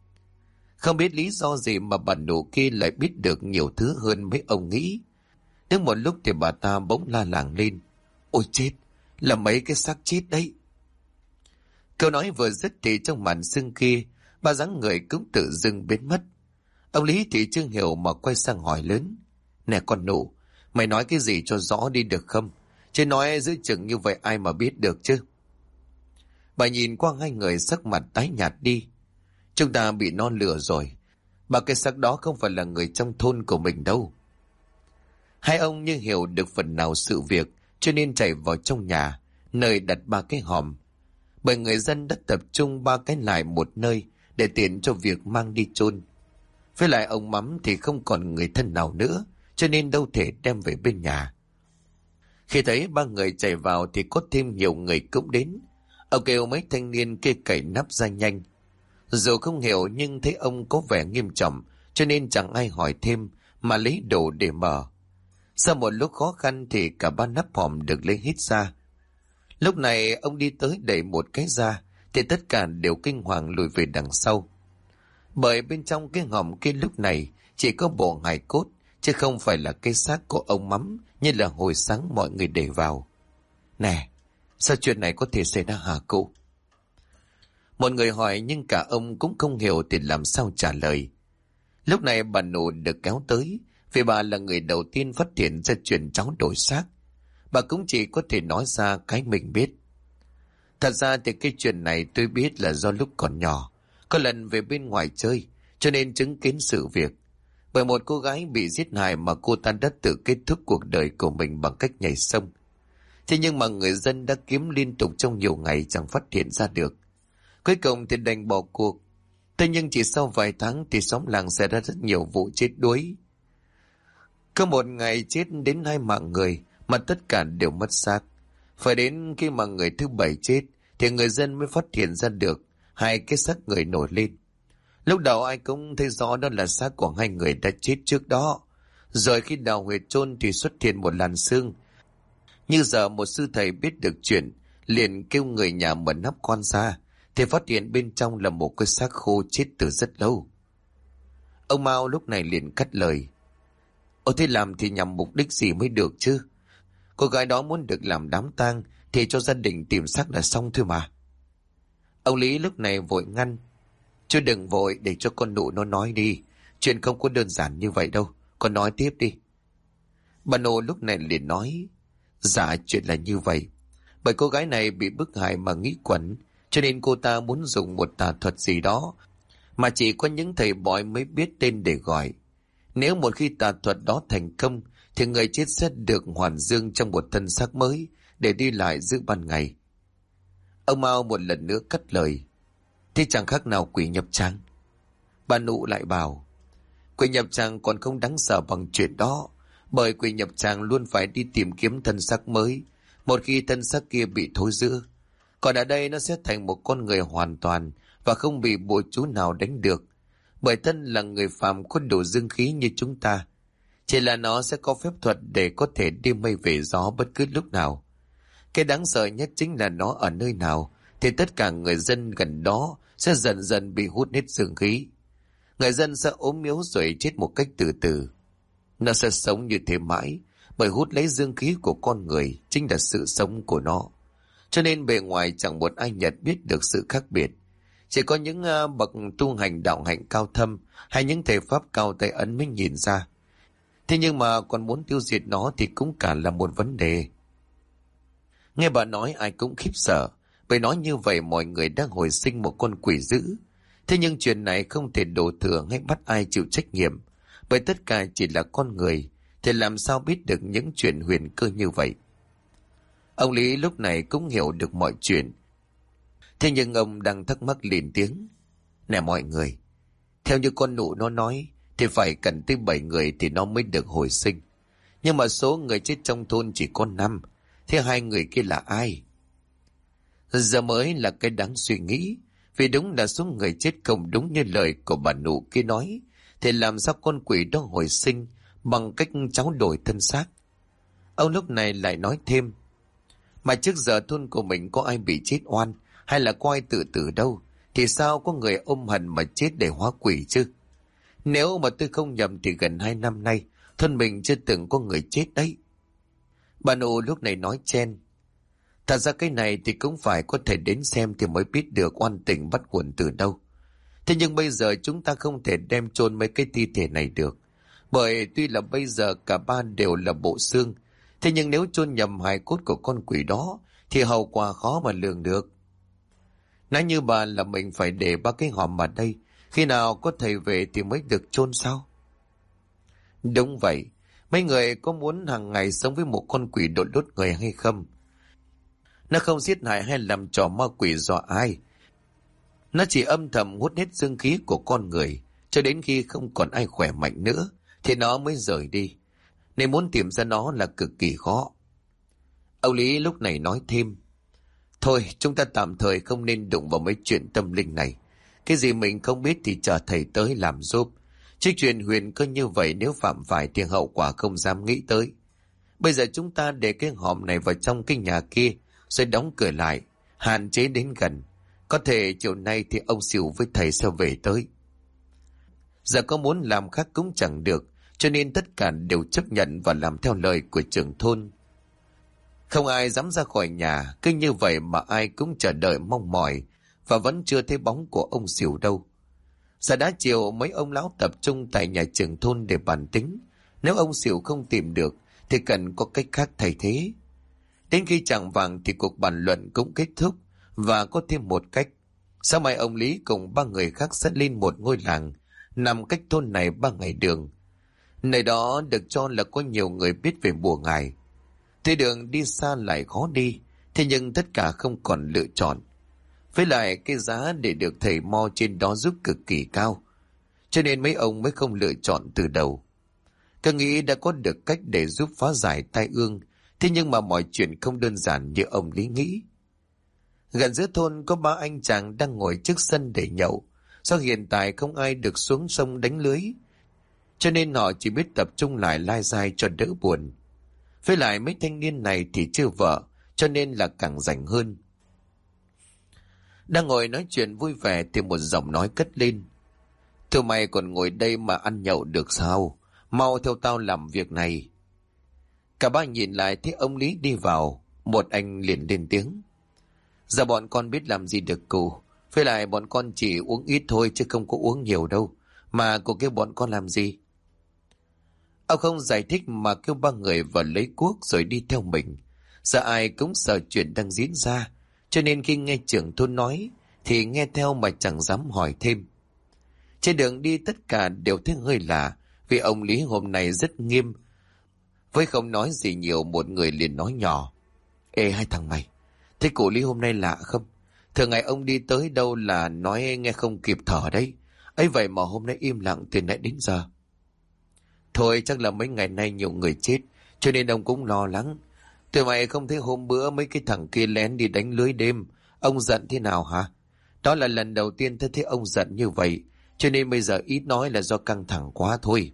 Không biết lý do gì mà bà nụ kia lại biết được nhiều thứ hơn mấy ông nghĩ. Đến một lúc thì bà ta bỗng la làng lên. Ôi chết, là mấy cái xác chết đấy. Câu nói vừa dứt thì trong màn sương kia, ba dáng người cũng tự dưng biến mất. Ông Lý thì chưa hiểu mà quay sang hỏi lớn. Nè con nụ, mày nói cái gì cho rõ đi được không? Chứ nói giữa chừng như vậy ai mà biết được chứ? Bà nhìn qua hai người sắc mặt tái nhạt đi. Chúng ta bị nó lừa rồi. Bà cái xác đó không phải là người trong thôn của mình đâu. Hai ông như hiểu được phần nào sự việc, cho nên chạy vào trong nhà, nơi đặt ba cái hòm. Bởi người dân đã tập trung ba cái lại một nơi để tiện cho việc mang đi chôn. Với lại ông Mắm thì không còn người thân nào nữa, cho nên đâu thể đem về bên nhà. Khi thấy ba người chạy vào thì có thêm nhiều người cũng đến. Ông kêu mấy thanh niên kia cậy nắp ra nhanh. Dù không hiểu nhưng thấy ông có vẻ nghiêm trọng, cho nên chẳng ai hỏi thêm mà lấy đồ để mở. Sau một lúc khó khăn thì cả ba nắp hòm được lấy hết ra. Lúc này ông đi tới đẩy một cái ra thì tất cả đều kinh hoàng lùi về đằng sau. Bởi bên trong cái hòm kia lúc này chỉ có bộ hài cốt, chứ không phải là cái xác của ông Mắm như là hồi sáng mọi người để vào. Nè, sao chuyện này có thể xảy ra hả cụ? Một người hỏi nhưng cả ông cũng không hiểu thì làm sao trả lời. Lúc này bà Nụ được kéo tới, vì bà là người đầu tiên phát hiện ra chuyện cháu đổi xác. Bà cũng chỉ có thể nói ra cái mình biết. Thật ra thì cái chuyện này tôi biết là do lúc còn nhỏ, có lần về bên ngoài chơi, cho nên chứng kiến sự việc. Bởi một cô gái bị giết hại mà cô ta đã tự kết thúc cuộc đời của mình bằng cách nhảy sông. Thế nhưng mà người dân đã kiếm liên tục trong nhiều ngày chẳng phát hiện ra được. Cuối cùng thì đành bỏ cuộc. Thế nhưng chỉ sau vài tháng thì xóm làng xảy ra rất nhiều vụ chết đuối. Có một ngày chết đến 2 mạng người mà tất cả đều mất xác. Phải đến khi mà người thứ 7 chết thì người dân mới phát hiện ra được 2 cái xác người nổi lên. Lúc đầu ai cũng thấy rõ đó là xác của 2 người đã chết trước đó. Rồi khi đào huyệt chôn thì xuất hiện một làn xương. Như giờ một sư thầy biết được chuyện, liền kêu người nhà mở nắp con ra, thì phát hiện bên trong là một cái xác khô chết từ rất lâu. Ông Mao lúc này liền cắt lời. Ồ, thế làm thì nhằm mục đích gì mới được chứ? Cô gái đó muốn được làm đám tang thì cho gia đình tìm xác là xong thôi mà. Ông Lý lúc này vội ngăn. Chứ đừng vội, để cho con Nụ nó nói đi. Chuyện không có đơn giản như vậy đâu. Con nói tiếp đi. Bà Nụ lúc này liền nói. Dạ, chuyện là như vậy. Bởi cô gái này bị bức hại mà nghĩ quẩn, cho nên cô ta muốn dùng một tà thuật gì đó mà chỉ có những thầy bói mới biết tên để gọi. Nếu một khi tà thuật đó thành công thì người chết sẽ được hoàn dương trong một thân xác mới để đi lại giữa ban ngày. Ông Mao một lần nữa cắt lời. Thế chẳng khác nào quỷ nhập tràng. Bà Nụ lại bảo. Quỷ nhập tràng còn không đáng sợ bằng chuyện đó. Bởi quỷ nhập tràng luôn phải đi tìm kiếm thân xác mới một khi thân xác kia bị thối rữa. Còn ở đây nó sẽ thành một con người hoàn toàn và không bị bùa chú nào đánh được. Bởi thân là người phàm có đủ dương khí như chúng ta. Chỉ là nó sẽ có phép thuật để có thể đi mây về gió bất cứ lúc nào. Cái đáng sợ nhất chính là nó ở nơi nào thì tất cả người dân gần đó sẽ dần dần bị hút hết dương khí. Người dân sẽ ốm yếu rồi chết một cách từ từ. Nó sẽ sống như thế mãi, bởi hút lấy dương khí của con người chính là sự sống của nó. Cho nên bề ngoài chẳng một ai nhận biết được sự khác biệt. Chỉ có những bậc tu hành đạo hạnh cao thâm hay những thầy pháp cao tay ấn mới nhìn ra. Thế nhưng mà còn muốn tiêu diệt nó thì cũng cả là một vấn đề. Nghe bà nói ai cũng khiếp sợ, bởi nói như vậy mọi người đang hồi sinh một con quỷ dữ. Thế nhưng chuyện này không thể đổ thừa hay bắt ai chịu trách nhiệm, bởi tất cả chỉ là con người, thì làm sao biết được những chuyện huyền cơ như vậy. Ông Lý lúc này cũng hiểu được mọi chuyện. Thế nhưng ông đang thắc mắc liền tiếng. Nè mọi người, theo như con Nụ nó nói thì phải cần tới 7 người thì nó mới được hồi sinh. Nhưng mà số người chết trong thôn chỉ có 5. Thế 2 người kia là ai? Giờ mới là cái đáng suy nghĩ. Vì đúng là số người chết không đúng như lời của bà Nụ kia nói, thì làm sao con quỷ đó hồi sinh bằng cách cháu đổi thân xác? Ông lúc này lại nói thêm. Mà trước giờ thôn của mình có ai bị chết oan hay là có ai tự tử đâu, thì sao có người ôm hận mà chết để hóa quỷ chứ? Nếu mà tôi không nhầm thì gần 2 năm nay Thân mình chưa từng có người chết đấy. Bà nụ lúc này nói chen. Thật ra cái này thì cũng phải có thể đến xem thì mới biết được oan tình bắt nguồn từ đâu. Thế nhưng bây giờ chúng ta không thể đem chôn mấy cái thi thể này được. Bởi tuy là bây giờ cả ba đều là bộ xương, thế nhưng nếu chôn nhầm hài cốt của con quỷ đó thì hậu quả khó mà lường được. Nói như bà là mình phải để ba cái hòm ở đây, khi nào có thầy về thì mới được chôn sao? Đúng vậy, mấy người có muốn hàng ngày sống với một con quỷ đột đốt người hay không? Nó không giết hại hay làm trò ma quỷ do ai. Nó chỉ âm thầm hút hết dương khí của con người, cho đến khi không còn ai khỏe mạnh nữa, thì nó mới rời đi. Nên muốn tìm ra nó là cực kỳ khó. Ông Lý lúc này nói thêm. Thôi, chúng ta tạm thời không nên đụng vào mấy chuyện tâm linh này. Cái gì mình không biết thì chờ thầy tới làm giúp. Chứ chuyện huyền cơ như vậy nếu phạm phải thì hậu quả không dám nghĩ tới. Bây giờ chúng ta để cái hòm này vào trong cái nhà kia, rồi đóng cửa lại, hạn chế đến gần. Có thể chiều nay thì ông Sửu với thầy sẽ về tới. Giờ có muốn làm khác cũng chẳng được, cho nên tất cả đều chấp nhận và làm theo lời của trưởng thôn. Không ai dám ra khỏi nhà, cứ như vậy mà ai cũng chờ đợi mong mỏi, và vẫn chưa thấy bóng của ông Sửu đâu. Giờ đã chiều, mấy ông lão tập trung tại nhà trưởng thôn để bàn tính. Nếu ông Sửu không tìm được thì cần có cách khác thay thế. Đến khi chạng vàng thì cuộc bàn luận cũng kết thúc, và có thêm một cách. Sáng mai ông Lý cùng ba người khác sẽ lên một ngôi làng nằm cách thôn này 3 ngày đường. Nơi đó được cho là có nhiều người biết về bùa ngải. Tuy đường đi xa lại khó đi, thế nhưng tất cả không còn lựa chọn. Với lại cái giá để được thầy mo trên đó giúp cực kỳ cao, cho nên mấy ông mới không lựa chọn từ đầu. Cứ nghĩ đã có được cách để giúp phá giải tai ương, thế nhưng mà mọi chuyện không đơn giản như ông Lý nghĩ. Gần giữa thôn có 3 anh chàng đang ngồi trước sân để nhậu. Do hiện tại không ai được xuống sông đánh lưới, cho nên họ chỉ biết tập trung lại lai dai cho đỡ buồn. Với lại mấy thanh niên này thì chưa vợ, cho nên là càng rảnh hơn. Đang ngồi nói chuyện vui vẻ thì một giọng nói cất lên. Tụi mày còn ngồi đây mà ăn nhậu được sao? Mau theo tao làm việc này. Cả ba nhìn lại thấy ông Lý đi vào. Một anh liền lên tiếng. Giờ bọn con biết làm gì được cụ. Với lại bọn con chỉ uống ít thôi chứ không có uống nhiều đâu. Mà cụ kêu bọn con làm gì? Ông không giải thích mà kêu ba người vào lấy cuốc rồi đi theo mình. Giờ ai cũng sợ chuyện đang diễn ra, cho nên khi nghe trưởng thôn nói thì nghe theo mà chẳng dám hỏi thêm. Trên đường đi tất cả đều thấy hơi lạ, vì ông Lý hôm nay rất nghiêm. Với không nói gì nhiều, một người liền nói nhỏ. Ê hai thằng mày, thế cụ Lý hôm nay lạ không? Thường ngày ông đi tới đâu là nói nghe không kịp thở đấy. Ấy vậy mà hôm nay im lặng từ nãy đến giờ. Thôi chắc là mấy ngày nay nhiều người chết, cho nên ông cũng lo lắng. Tụi mày không thấy hôm bữa mấy cái thằng kia lén đi đánh lưới đêm, ông giận thế nào hả? Đó là lần đầu tiên thấy ông giận như vậy, cho nên bây giờ ít nói là do căng thẳng quá thôi.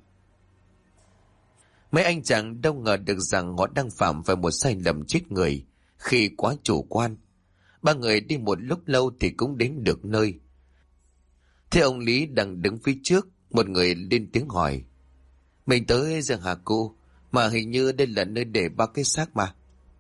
Mấy anh chàng đâu ngờ được rằng họ đang phạm phải một sai lầm chết người khi quá chủ quan. Ba người đi một lúc lâu thì cũng đến được nơi. Thế ông Lý đang đứng phía trước, một người lên tiếng hỏi. Mình tới giờ hả cô? Mà hình như đây là nơi để ba cái xác mà.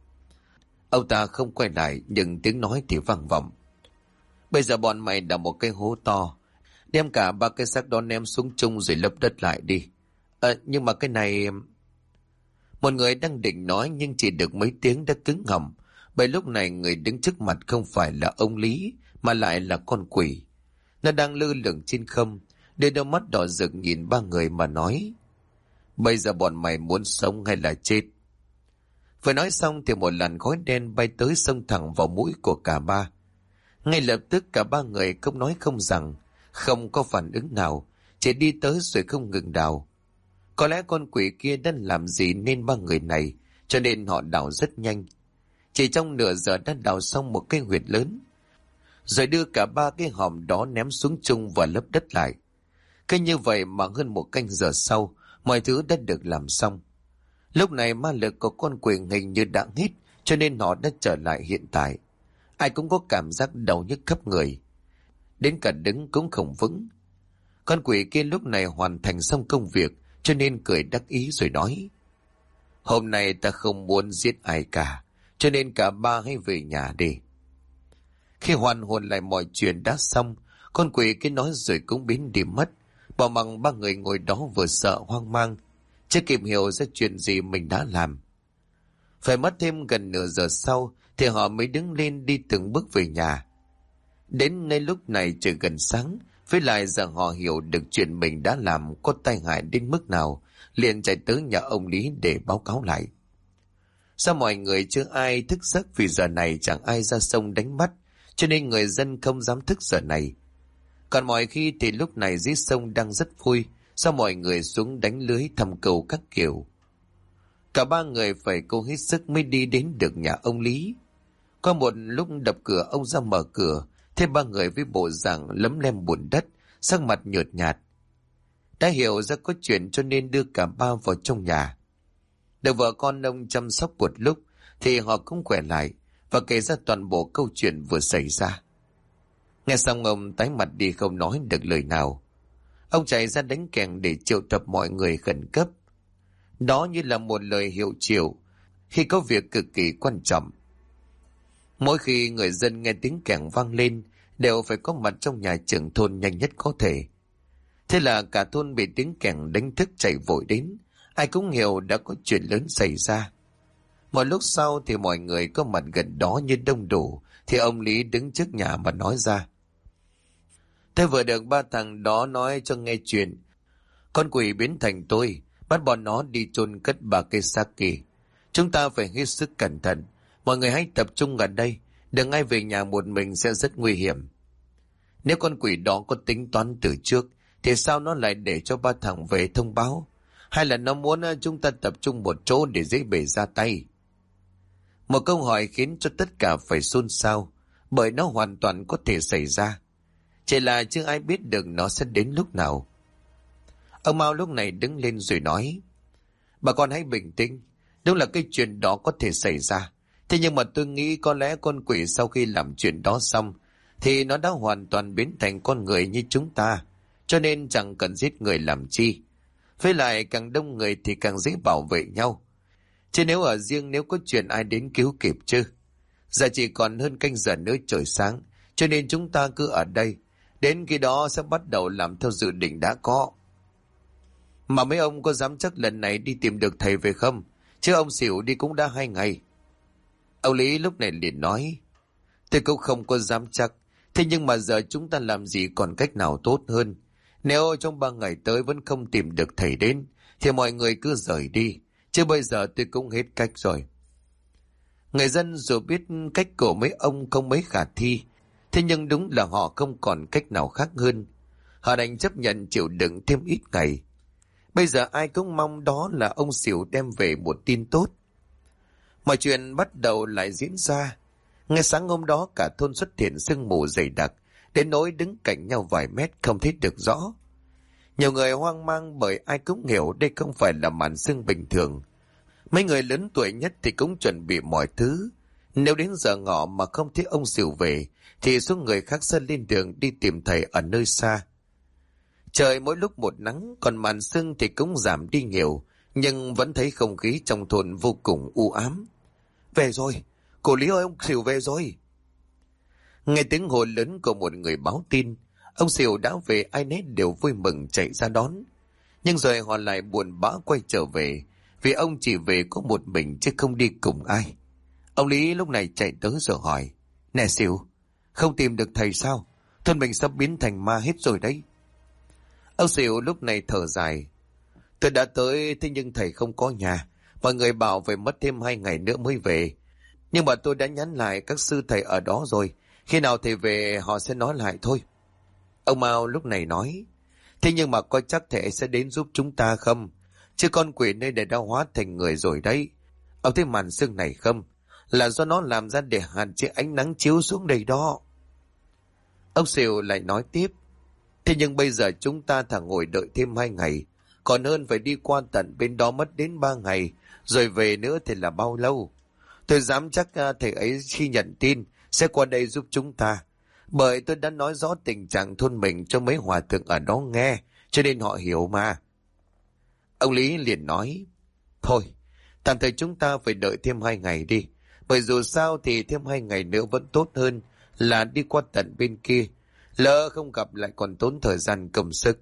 Ông ta không quay lại, nhưng tiếng nói thì vang vọng. Bây giờ bọn mày đào một cái hố to, đem cả ba cái xác đó ném xuống chung rồi lấp đất lại đi. Nhưng mà cái này... Một người đang định nói nhưng chỉ được mấy tiếng đã cứng họng. Bởi lúc này người đứng trước mặt không phải là ông Lý, mà lại là con quỷ. Nó đang lơ lửng trên không, đưa đôi mắt đỏ rực nhìn ba người mà nói. Bây giờ bọn mày muốn sống hay là chết? Vừa nói xong thì một làn khói đen bay tới xông thẳng vào mũi của cả ba. Ngay lập tức cả ba người không nói không rằng, không có phản ứng nào, chỉ đi tới rồi không ngừng đào. Có lẽ con quỷ kia đã làm gì nên ba người này, cho nên họ đào rất nhanh. Chỉ trong nửa giờ đã đào xong một cái huyệt lớn, rồi đưa cả ba cái hòm đó ném xuống chung và lấp đất lại. Cứ như vậy mà hơn một canh giờ sau, mọi thứ đã được làm xong. Lúc này ma lực của con quỷ hình như đã hết, cho nên họ đã trở lại hiện tại. Ai cũng có cảm giác đau nhức khắp người, đến cả đứng cũng không vững. Con quỷ kia lúc này hoàn thành xong công việc, cho nên cười đắc ý rồi nói: Hôm nay ta không muốn giết ai cả, cho nên cả ba hãy về nhà đi. Khi hoàn hồn lại mọi chuyện đã xong, con quỷ cái nói rồi cũng biến đi mất. Bỏ mặc ba người ngồi đó vừa sợ hoang mang, chưa kịp hiểu ra chuyện gì mình đã làm. Phải mất thêm gần nửa giờ sau thì họ mới đứng lên đi từng bước về nhà. Đến ngay lúc này trời gần sáng, với lại giờ họ hiểu được chuyện mình đã làm có tai hại đến mức nào, liền chạy tới nhà ông Lý để báo cáo lại. Sao mọi người chưa ai thức giấc, vì giờ này chẳng ai ra sông đánh bắt, cho nên người dân không dám thức giờ này. Còn mọi khi thì lúc này dưới sông đang rất vui, sao mọi người xuống đánh lưới thăm cầu các kiểu. Cả ba người phải cố hết sức mới đi đến được nhà ông Lý. Có một lúc đập cửa, ông ra mở cửa, thấy ba người với bộ dạng lấm lem bùn đất, sắc mặt nhợt nhạt. Đã hiểu ra có chuyện cho nên đưa cả ba vào trong nhà. Được vợ con ông chăm sóc một lúc thì họ cũng khỏe lại và kể ra toàn bộ câu chuyện vừa xảy ra. Nghe xong ông tái mặt đi không nói được lời nào. Ông chạy ra đánh kèn để triệu tập mọi người khẩn cấp. Đó như là một lời hiệu triệu khi có việc cực kỳ quan trọng. Mỗi khi người dân nghe tiếng kèn vang lên đều phải có mặt trong nhà trưởng thôn nhanh nhất có thể. Thế là cả thôn bị tiếng kèn đánh thức chạy vội đến. Ai cũng hiểu đã có chuyện lớn xảy ra. Một lúc sau thì mọi người có mặt gần đó như đông đủ, thì ông Lý đứng trước nhà mà nói ra: Thế vừa được ba thằng đó nói cho nghe chuyện. Con quỷ biến thành tôi, bắt bọn nó đi chôn cất bà cây xác kỳ. Chúng ta phải hết sức cẩn thận. Mọi người hãy tập trung ở đây, đừng ai về nhà một mình sẽ rất nguy hiểm. Nếu con quỷ đó có tính toán từ trước, thì sao nó lại để cho ba thằng về thông báo? Hay là nó muốn chúng ta tập trung một chỗ để dễ bề ra tay? Một câu hỏi khiến cho tất cả phải xôn xao, bởi nó hoàn toàn có thể xảy ra. Chỉ là chưa ai biết được nó sẽ đến lúc nào. Ông Mao lúc này đứng lên rồi nói: Bà con hãy bình tĩnh, đúng là cái chuyện đó có thể xảy ra. Thế nhưng mà tôi nghĩ có lẽ con quỷ sau khi làm chuyện đó xong thì nó đã hoàn toàn biến thành con người như chúng ta, cho nên chẳng cần giết người làm chi. Với lại càng đông người thì càng dễ bảo vệ nhau. Chứ nếu ở riêng, nếu có chuyện ai đến cứu kịp chứ? Giờ chỉ còn hơn canh giờ nữa trời sáng, cho nên chúng ta cứ ở đây. Đến khi đó sẽ bắt đầu làm theo dự định đã có. Mà mấy ông có dám chắc lần này đi tìm được thầy về không? Chứ ông xỉu đi cũng đã 2 ngày. Ông Lý lúc này liền nói: Tôi cũng không có dám chắc. Thế nhưng mà giờ chúng ta làm gì còn cách nào tốt hơn. Nếu trong 3 ngày tới vẫn không tìm được thầy đến, thì mọi người cứ rời đi. Chứ bây giờ tôi cũng hết cách rồi. Người dân dù biết cách của mấy ông không mấy khả thi, thế nhưng đúng là họ không còn cách nào khác hơn. Họ đành chấp nhận chịu đựng thêm ít ngày. Bây giờ ai cũng mong đó là ông xỉu đem về một tin tốt. Mọi chuyện bắt đầu lại diễn ra. Ngay sáng hôm đó cả thôn xuất hiện sương mù dày đặc, đến nỗi đứng cạnh nhau vài mét không thấy được rõ. Nhiều người hoang mang bởi ai cũng hiểu đây không phải là màn sương bình thường. Mấy người lớn tuổi nhất thì cũng chuẩn bị mọi thứ. Nếu đến giờ ngọ mà không thấy ông xỉu về, thì số người khác sẽ lên đường đi tìm thầy ở nơi xa. Trời mỗi lúc một nắng, còn màn sương thì cũng giảm đi nhiều, nhưng vẫn thấy không khí trong thôn vô cùng u ám. Về rồi, cô Lý ơi, ông xỉu về rồi. Nghe tiếng hô lớn của một người báo tin, ông xỉu đã về, ai nấy đều vui mừng chạy ra đón. Nhưng rồi họ lại buồn bã quay trở về, vì ông chỉ về có một mình chứ không đi cùng ai. Ông Lý lúc này chạy tới rồi hỏi: Nè xỉu, không tìm được thầy sao? Thôn mình sắp biến thành ma hết rồi đấy. Ông xỉu lúc này thở dài: Tôi đã tới, thế nhưng thầy không có nhà. Mọi người bảo phải mất thêm 2 ngày nữa mới về. Nhưng mà tôi đã nhắn lại các sư thầy ở đó rồi. Khi nào thầy về họ sẽ nói lại thôi. Ông Mao lúc này nói: Thế nhưng mà có chắc thầy sẽ đến giúp chúng ta không? Chứ con quỷ nơi này đã hóa thành người rồi đấy. Ông thấy màn sương này không? Là do nó làm ra để hạn chế ánh nắng chiếu xuống đây đó. Ông xỉu lại nói tiếp: Thế nhưng bây giờ chúng ta thà ngồi đợi thêm 2 ngày, còn hơn phải đi qua tận bên đó mất đến 3 ngày, rồi về nữa thì là bao lâu? Tôi dám chắc thầy ấy khi nhận tin sẽ qua đây giúp chúng ta. Bởi tôi đã nói rõ tình trạng thôn mình cho mấy hòa thượng ở đó nghe, cho nên họ hiểu mà. Ông Lý liền nói, thôi, tạm thời chúng ta phải đợi thêm 2 ngày đi. Bởi dù sao thì thêm 2 ngày nữa vẫn tốt hơn là đi qua tận bên kia. Lỡ không gặp lại còn tốn thời gian công sức.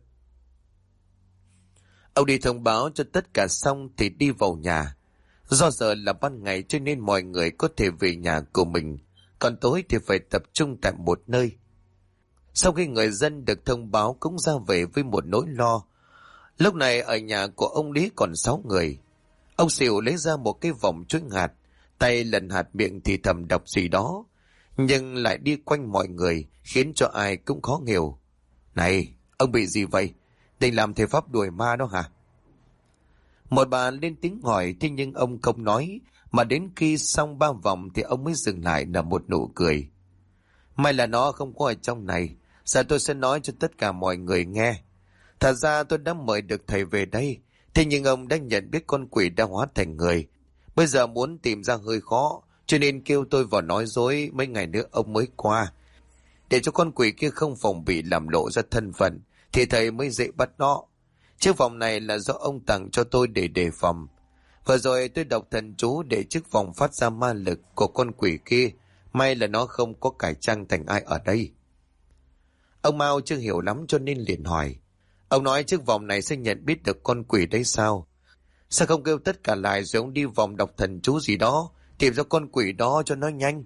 Ông đi thông báo cho tất cả xong thì đi vào nhà. Do giờ là ban ngày cho nên mọi người có thể về nhà của mình, còn tối thì phải tập trung tại một nơi. Sau khi người dân được thông báo cũng ra về với một nỗi lo. Lúc này ở nhà của ông Lý còn 6 người. Ông Xỉu lấy ra một cái vòng chuối hạt, tay lần hạt miệng thì thầm đọc gì đó, nhưng lại đi quanh mọi người khiến cho ai cũng khó hiểu. Này, ông bị gì vậy? Định làm thầy pháp đuổi ma đó hả? Một bà lên tiếng hỏi, thế nhưng ông không nói, mà đến khi xong 3 vòng thì ông mới dừng lại nở một nụ cười. May là nó không có ở trong này, giờ tôi sẽ nói cho tất cả mọi người nghe. Thật ra tôi đã mời được thầy về đây, thế nhưng ông đã nhận biết con quỷ đã hóa thành người. Bây giờ muốn tìm ra hơi khó, cho nên kêu tôi vào nói dối mấy ngày nữa ông mới qua. Để cho con quỷ kia không phòng bị làm lộ ra thân phận, thì thầy mới dễ bắt nó. Chiếc vòng này là do ông tặng cho tôi để đề phòng. Vừa rồi tôi đọc thần chú để chiếc vòng phát ra ma lực của con quỷ kia. May là nó không có cải trang thành ai ở đây. Ông Mao chưa hiểu lắm cho nên liền hỏi. Ông nói chiếc vòng này sẽ nhận biết được con quỷ đấy sao? Sao không kêu tất cả lại rồi ông đi vòng đọc thần chú gì đó, tìm ra con quỷ đó cho nó nhanh?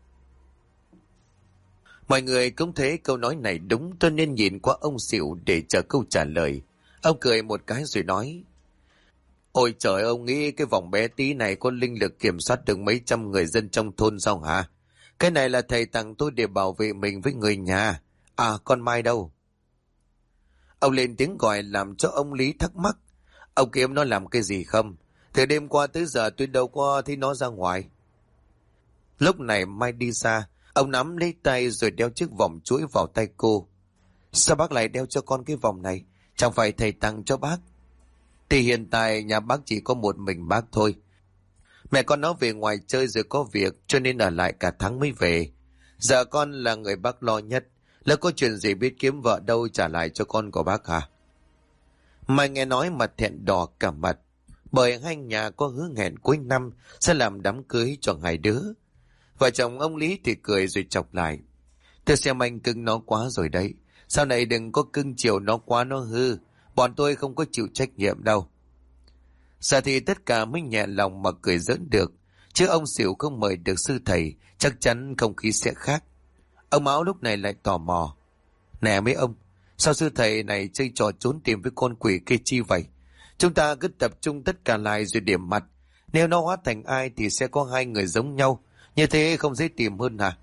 Mọi người cũng thấy câu nói này đúng, cho nên nhìn qua ông Xỉu để chờ câu trả lời. Ông cười một cái rồi nói. Ôi trời, ông nghĩ cái vòng bé tí này có linh lực kiểm soát được mấy trăm người dân trong thôn sao hả? Cái này là thầy tặng tôi để bảo vệ mình với người nhà. À, con Mai đâu? Ông lên tiếng gọi làm cho ông Lý thắc mắc. Ông kiếm nó làm cái gì không? Từ đêm qua tới giờ tôi đâu có thấy nó ra ngoài. Lúc này Mai đi ra, ông nắm lấy tay rồi đeo chiếc vòng chuỗi vào tay cô. Sao bác lại đeo cho con cái vòng này? Chẳng phải thầy tặng cho bác? Thì hiện tại nhà bác chỉ có một mình bác thôi. Mẹ con nó về ngoài chơi rồi có việc cho nên ở lại cả tháng mới về. Giờ con là người bác lo nhất. Lỡ có chuyện gì biết kiếm vợ đâu trả lại cho con của bác hả? Mai nghe nói mặt thẹn đỏ cả mặt. Bởi hai nhà có hứa hẹn cuối năm sẽ làm đám cưới cho hai đứa. Vợ chồng ông Lý thì cười rồi chọc lại. Tôi xem anh cưng nó quá rồi đấy. Sau này đừng có cưng chiều nó quá nó hư. Bọn tôi không có chịu trách nhiệm đâu. Giờ thì tất cả mới nhẹ lòng mà cười giỡn được. Chứ ông Xỉu không mời được sư thầy, chắc chắn không khí sẽ khác. Ông Mão lúc này lại tò mò. Nè mấy ông, sao sư thầy này chơi trò trốn tìm với con quỷ kia chi vậy? Chúng ta cứ tập trung tất cả lại rồi điểm mặt. Nếu nó hóa thành ai thì sẽ có 2 người giống nhau. Như thế không dễ tìm hơn hả?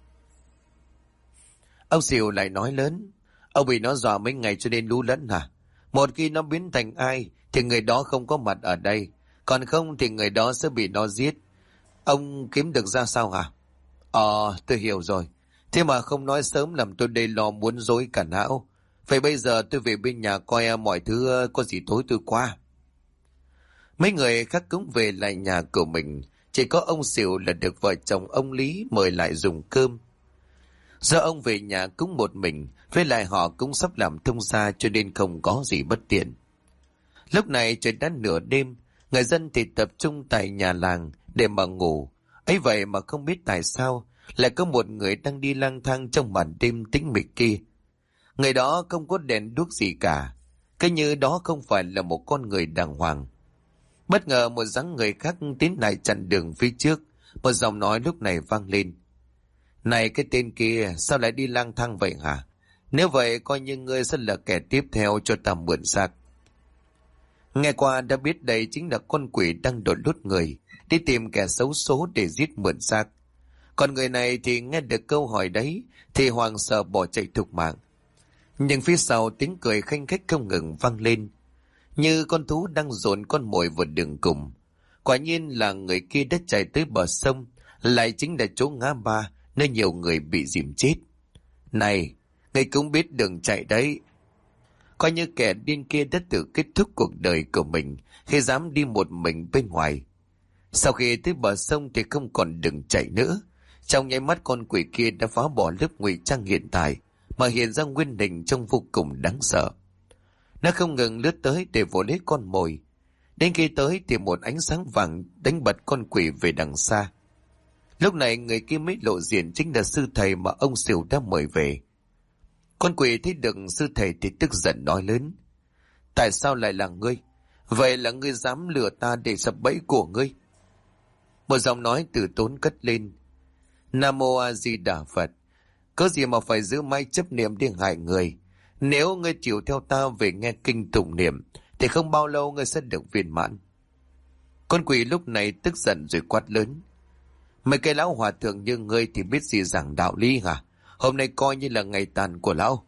Ông Xỉu lại nói lớn. Ông bị nó dọa mấy ngày cho nên lú lẫn hả? Một khi nó biến thành ai thì người đó không có mặt ở đây. Còn không thì người đó sẽ bị nó giết. Ông kiếm được ra sao hả? Tôi hiểu rồi. Thế mà không nói sớm làm tôi đây lo muốn dối cả não. Vậy bây giờ tôi về bên nhà coi mọi thứ có gì tối tôi qua. Mấy người khác cũng về lại nhà của mình. Chỉ có ông Xỉu là được vợ chồng ông Lý mời lại dùng cơm. Do ông về nhà cũng một mình, với lại họ cũng sắp làm thông gia cho nên không có gì bất tiện. Lúc này trời đã nửa đêm, người dân thì tập trung tại nhà làng để mà ngủ. Ấy vậy mà không biết tại sao lại có một người đang đi lang thang trong màn đêm tĩnh mịch kia. Người đó không có đèn đuốc gì cả, cứ như đó không phải là một con người đàng hoàng. Bất ngờ một dáng người khác tiến lại chặn đường phía trước, một giọng nói lúc này vang lên. Này cái tên kia, sao lại đi lang thang vậy hả? Nếu vậy coi như ngươi sẽ là kẻ tiếp theo cho ta mượn xác. Nghe qua đã biết đây chính là con quỷ đang đột lút người, đi tìm kẻ xấu số để giết mượn xác. Còn người này thì nghe được câu hỏi đấy, thì hoàng sợ bỏ chạy thục mạng. Nhưng phía sau tiếng cười khanh khách không ngừng vang lên, như con thú đang dồn con mồi vào đường cùng. Quả nhiên là người kia đã chạy tới bờ sông, lại chính là chỗ ngã ba, nơi nhiều người bị dìm chết. Này, ngươi cũng biết đường chạy đấy. Coi như kẻ điên kia đã tự kết thúc cuộc đời của mình khi dám đi một mình bên ngoài. Sau khi tới bờ sông thì không còn đường chạy nữa. Trong nháy mắt con quỷ kia đã phá bỏ lớp ngụy trang hiện tại, mà hiện ra nguyên hình trông vô cùng đáng sợ. Nó không ngừng lướt tới để vồ lấy con mồi. Đến khi tới thì một ánh sáng vàng đánh bật con quỷ về đằng xa. Lúc này người kia mới lộ diện, chính là sư thầy mà ông Sửu đã mời về. Con quỷ thấy được sư thầy thì tức giận nói lớn: tại sao lại là ngươi? Vậy là ngươi dám lừa ta để sập bẫy của ngươi? Một giọng nói từ tốn cất lên: Nam Mô A Di Đà Phật. Có gì mà phải giữ mãi chấp niệm để hại người? Nếu ngươi chịu theo ta về nghe kinh tụng niệm thì không bao lâu ngươi sẽ được viên mãn. Con quỷ lúc này tức giận rồi quát lớn: mấy cái lão hòa thượng như ngươi thì biết gì giảng đạo lý hả? Hôm nay coi như là ngày tàn của lão.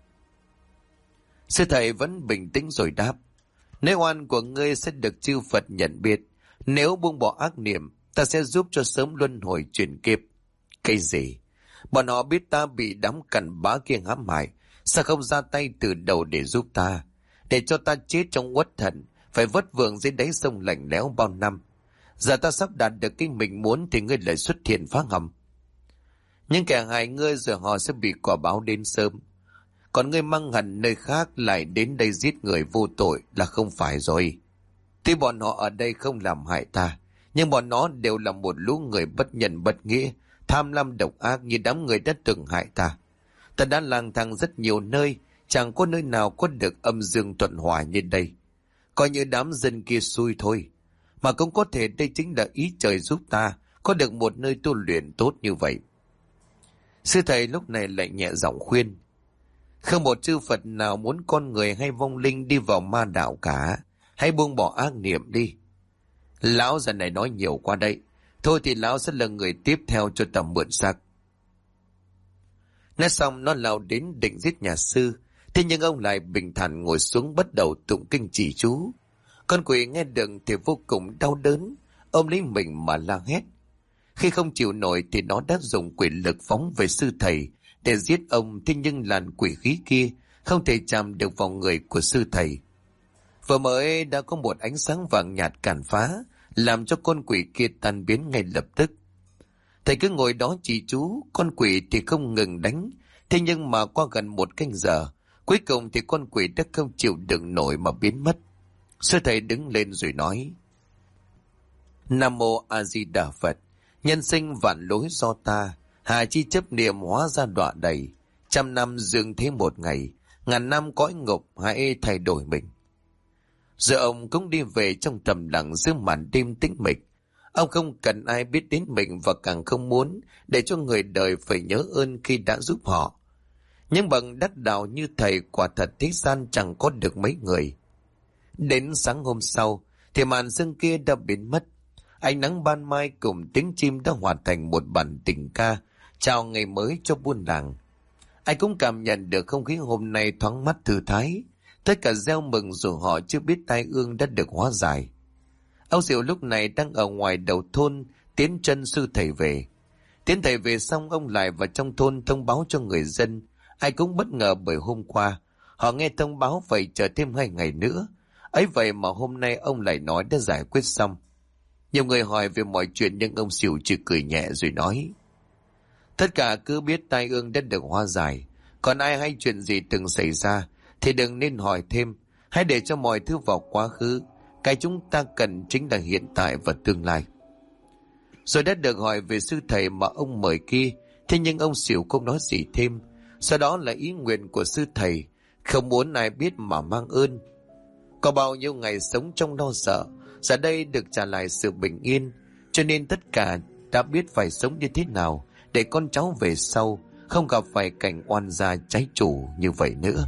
Sư thầy vẫn bình tĩnh rồi đáp: nếu oan của ngươi sẽ được chư Phật nhận biết. Nếu buông bỏ ác niệm, ta sẽ giúp cho sớm luân hồi chuyển kiếp. Cái gì? Bọn họ biết ta bị đám cặn bã kia hãm hại, sao không ra tay từ đầu để giúp ta? Để cho ta chết trong uất hận, phải vất vưởng dưới đáy sông lạnh lẽo bao năm. Giờ ta sắp đạt được cái mình muốn thì ngươi lại xuất hiện phá hầm. Nhưng kẻ hại ngươi rồi họ sẽ bị quả báo đến sớm. Còn ngươi mang hận nơi khác lại đến đây giết người vô tội là không phải rồi. Tuy bọn họ ở đây không làm hại ta, nhưng bọn nó đều là một lũ người bất nhân bất nghĩa, tham lam độc ác như đám người đã từng hại ta. Ta đã lang thang rất nhiều nơi, chẳng có nơi nào có được âm dương thuận hòa như đây. Coi như đám dân kia xui thôi, mà cũng có thể đây chính là ý trời giúp ta có được một nơi tu luyện tốt như vậy. Sư thầy lúc này lại nhẹ giọng khuyên: không một chư Phật nào muốn con người hay vong linh đi vào ma đạo cả. Hãy buông bỏ ác niệm đi. Lão già này nói nhiều qua đây. Thôi thì lão sẽ là người tiếp theo cho tầm mượn xác. Nói xong nó lao đến định giết nhà sư. Thế nhưng ông lại bình thản ngồi xuống bắt đầu tụng kinh chỉ chú. Con quỷ nghe được thì vô cùng đau đớn, ôm lấy mình mà la hét. Khi không chịu nổi thì nó đã dùng quyền lực phóng về sư thầy để giết ông. Thế nhưng làn quỷ khí kia không thể chạm được vào người của sư thầy. Vừa mới đã có một ánh sáng vàng nhạt cản phá, làm cho con quỷ kia tan biến ngay lập tức. Thầy cứ ngồi đó chỉ chú, con quỷ thì không ngừng đánh. Thế nhưng mà qua gần một canh giờ, cuối cùng thì con quỷ đã không chịu đựng nổi mà biến mất. Sư thầy đứng lên rồi nói: Nam Mô A Di Đà Phật. Nhân sinh vạn lối do ta, hà chi chấp niệm hóa ra đọa đầy. 100 năm dương thế một ngày, 1000 năm cõi ngục hãy thay đổi mình. Giờ ông cũng đi về trong trầm lặng giữa màn đêm tĩnh mịch. Ông không cần ai biết đến mình và càng không muốn để cho người đời phải nhớ ơn khi đã giúp họ. Nhưng bằng đắc đạo như thầy quả thật thế gian chẳng có được mấy người. Đến sáng hôm sau thì màn sương kia đã biến mất. Ánh nắng ban mai cùng tiếng chim đã hoàn thành một bản tình ca chào ngày mới cho buôn làng. Ai cũng cảm nhận được không khí hôm nay thoáng mát thư thái. Tất cả reo mừng dù họ chưa biết tai ương đã được hóa giải. Ông Diệu lúc này đang ở ngoài đầu thôn tiến chân sư thầy về. Tiến thầy về xong ông lại vào trong thôn thông báo cho người dân. Ai cũng bất ngờ bởi hôm qua họ nghe thông báo phải chờ thêm 2 ngày nữa. Ấy vậy mà hôm nay ông lại nói đã giải quyết xong. Nhiều người hỏi về mọi chuyện nhưng ông Diệu chỉ cười nhẹ rồi nói: tất cả cứ biết tai ương đã được hóa giải. Còn ai hay chuyện gì từng xảy ra thì đừng nên hỏi thêm. Hãy để cho mọi thứ vào quá khứ. Cái chúng ta cần chính là hiện tại và tương lai. Rồi đã được hỏi về sư thầy mà ông mời kia. Thế nhưng ông Xỉu không nói gì thêm. Sau đó là ý nguyện của sư thầy, không muốn ai biết mà mang ơn. Có bao nhiêu ngày sống trong lo sợ, giờ đây được trả lại sự bình yên. Cho nên tất cả đã biết phải sống như thế nào để con cháu về sau không gặp phải cảnh oan gia trái chủ như vậy nữa.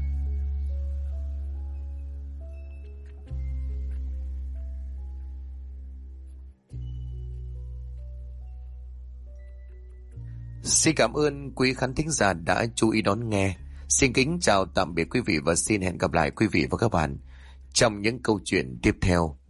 Xin cảm ơn quý khán thính giả đã chú ý đón nghe. Xin kính chào tạm biệt quý vị và xin hẹn gặp lại quý vị và các bạn trong những câu chuyện tiếp theo.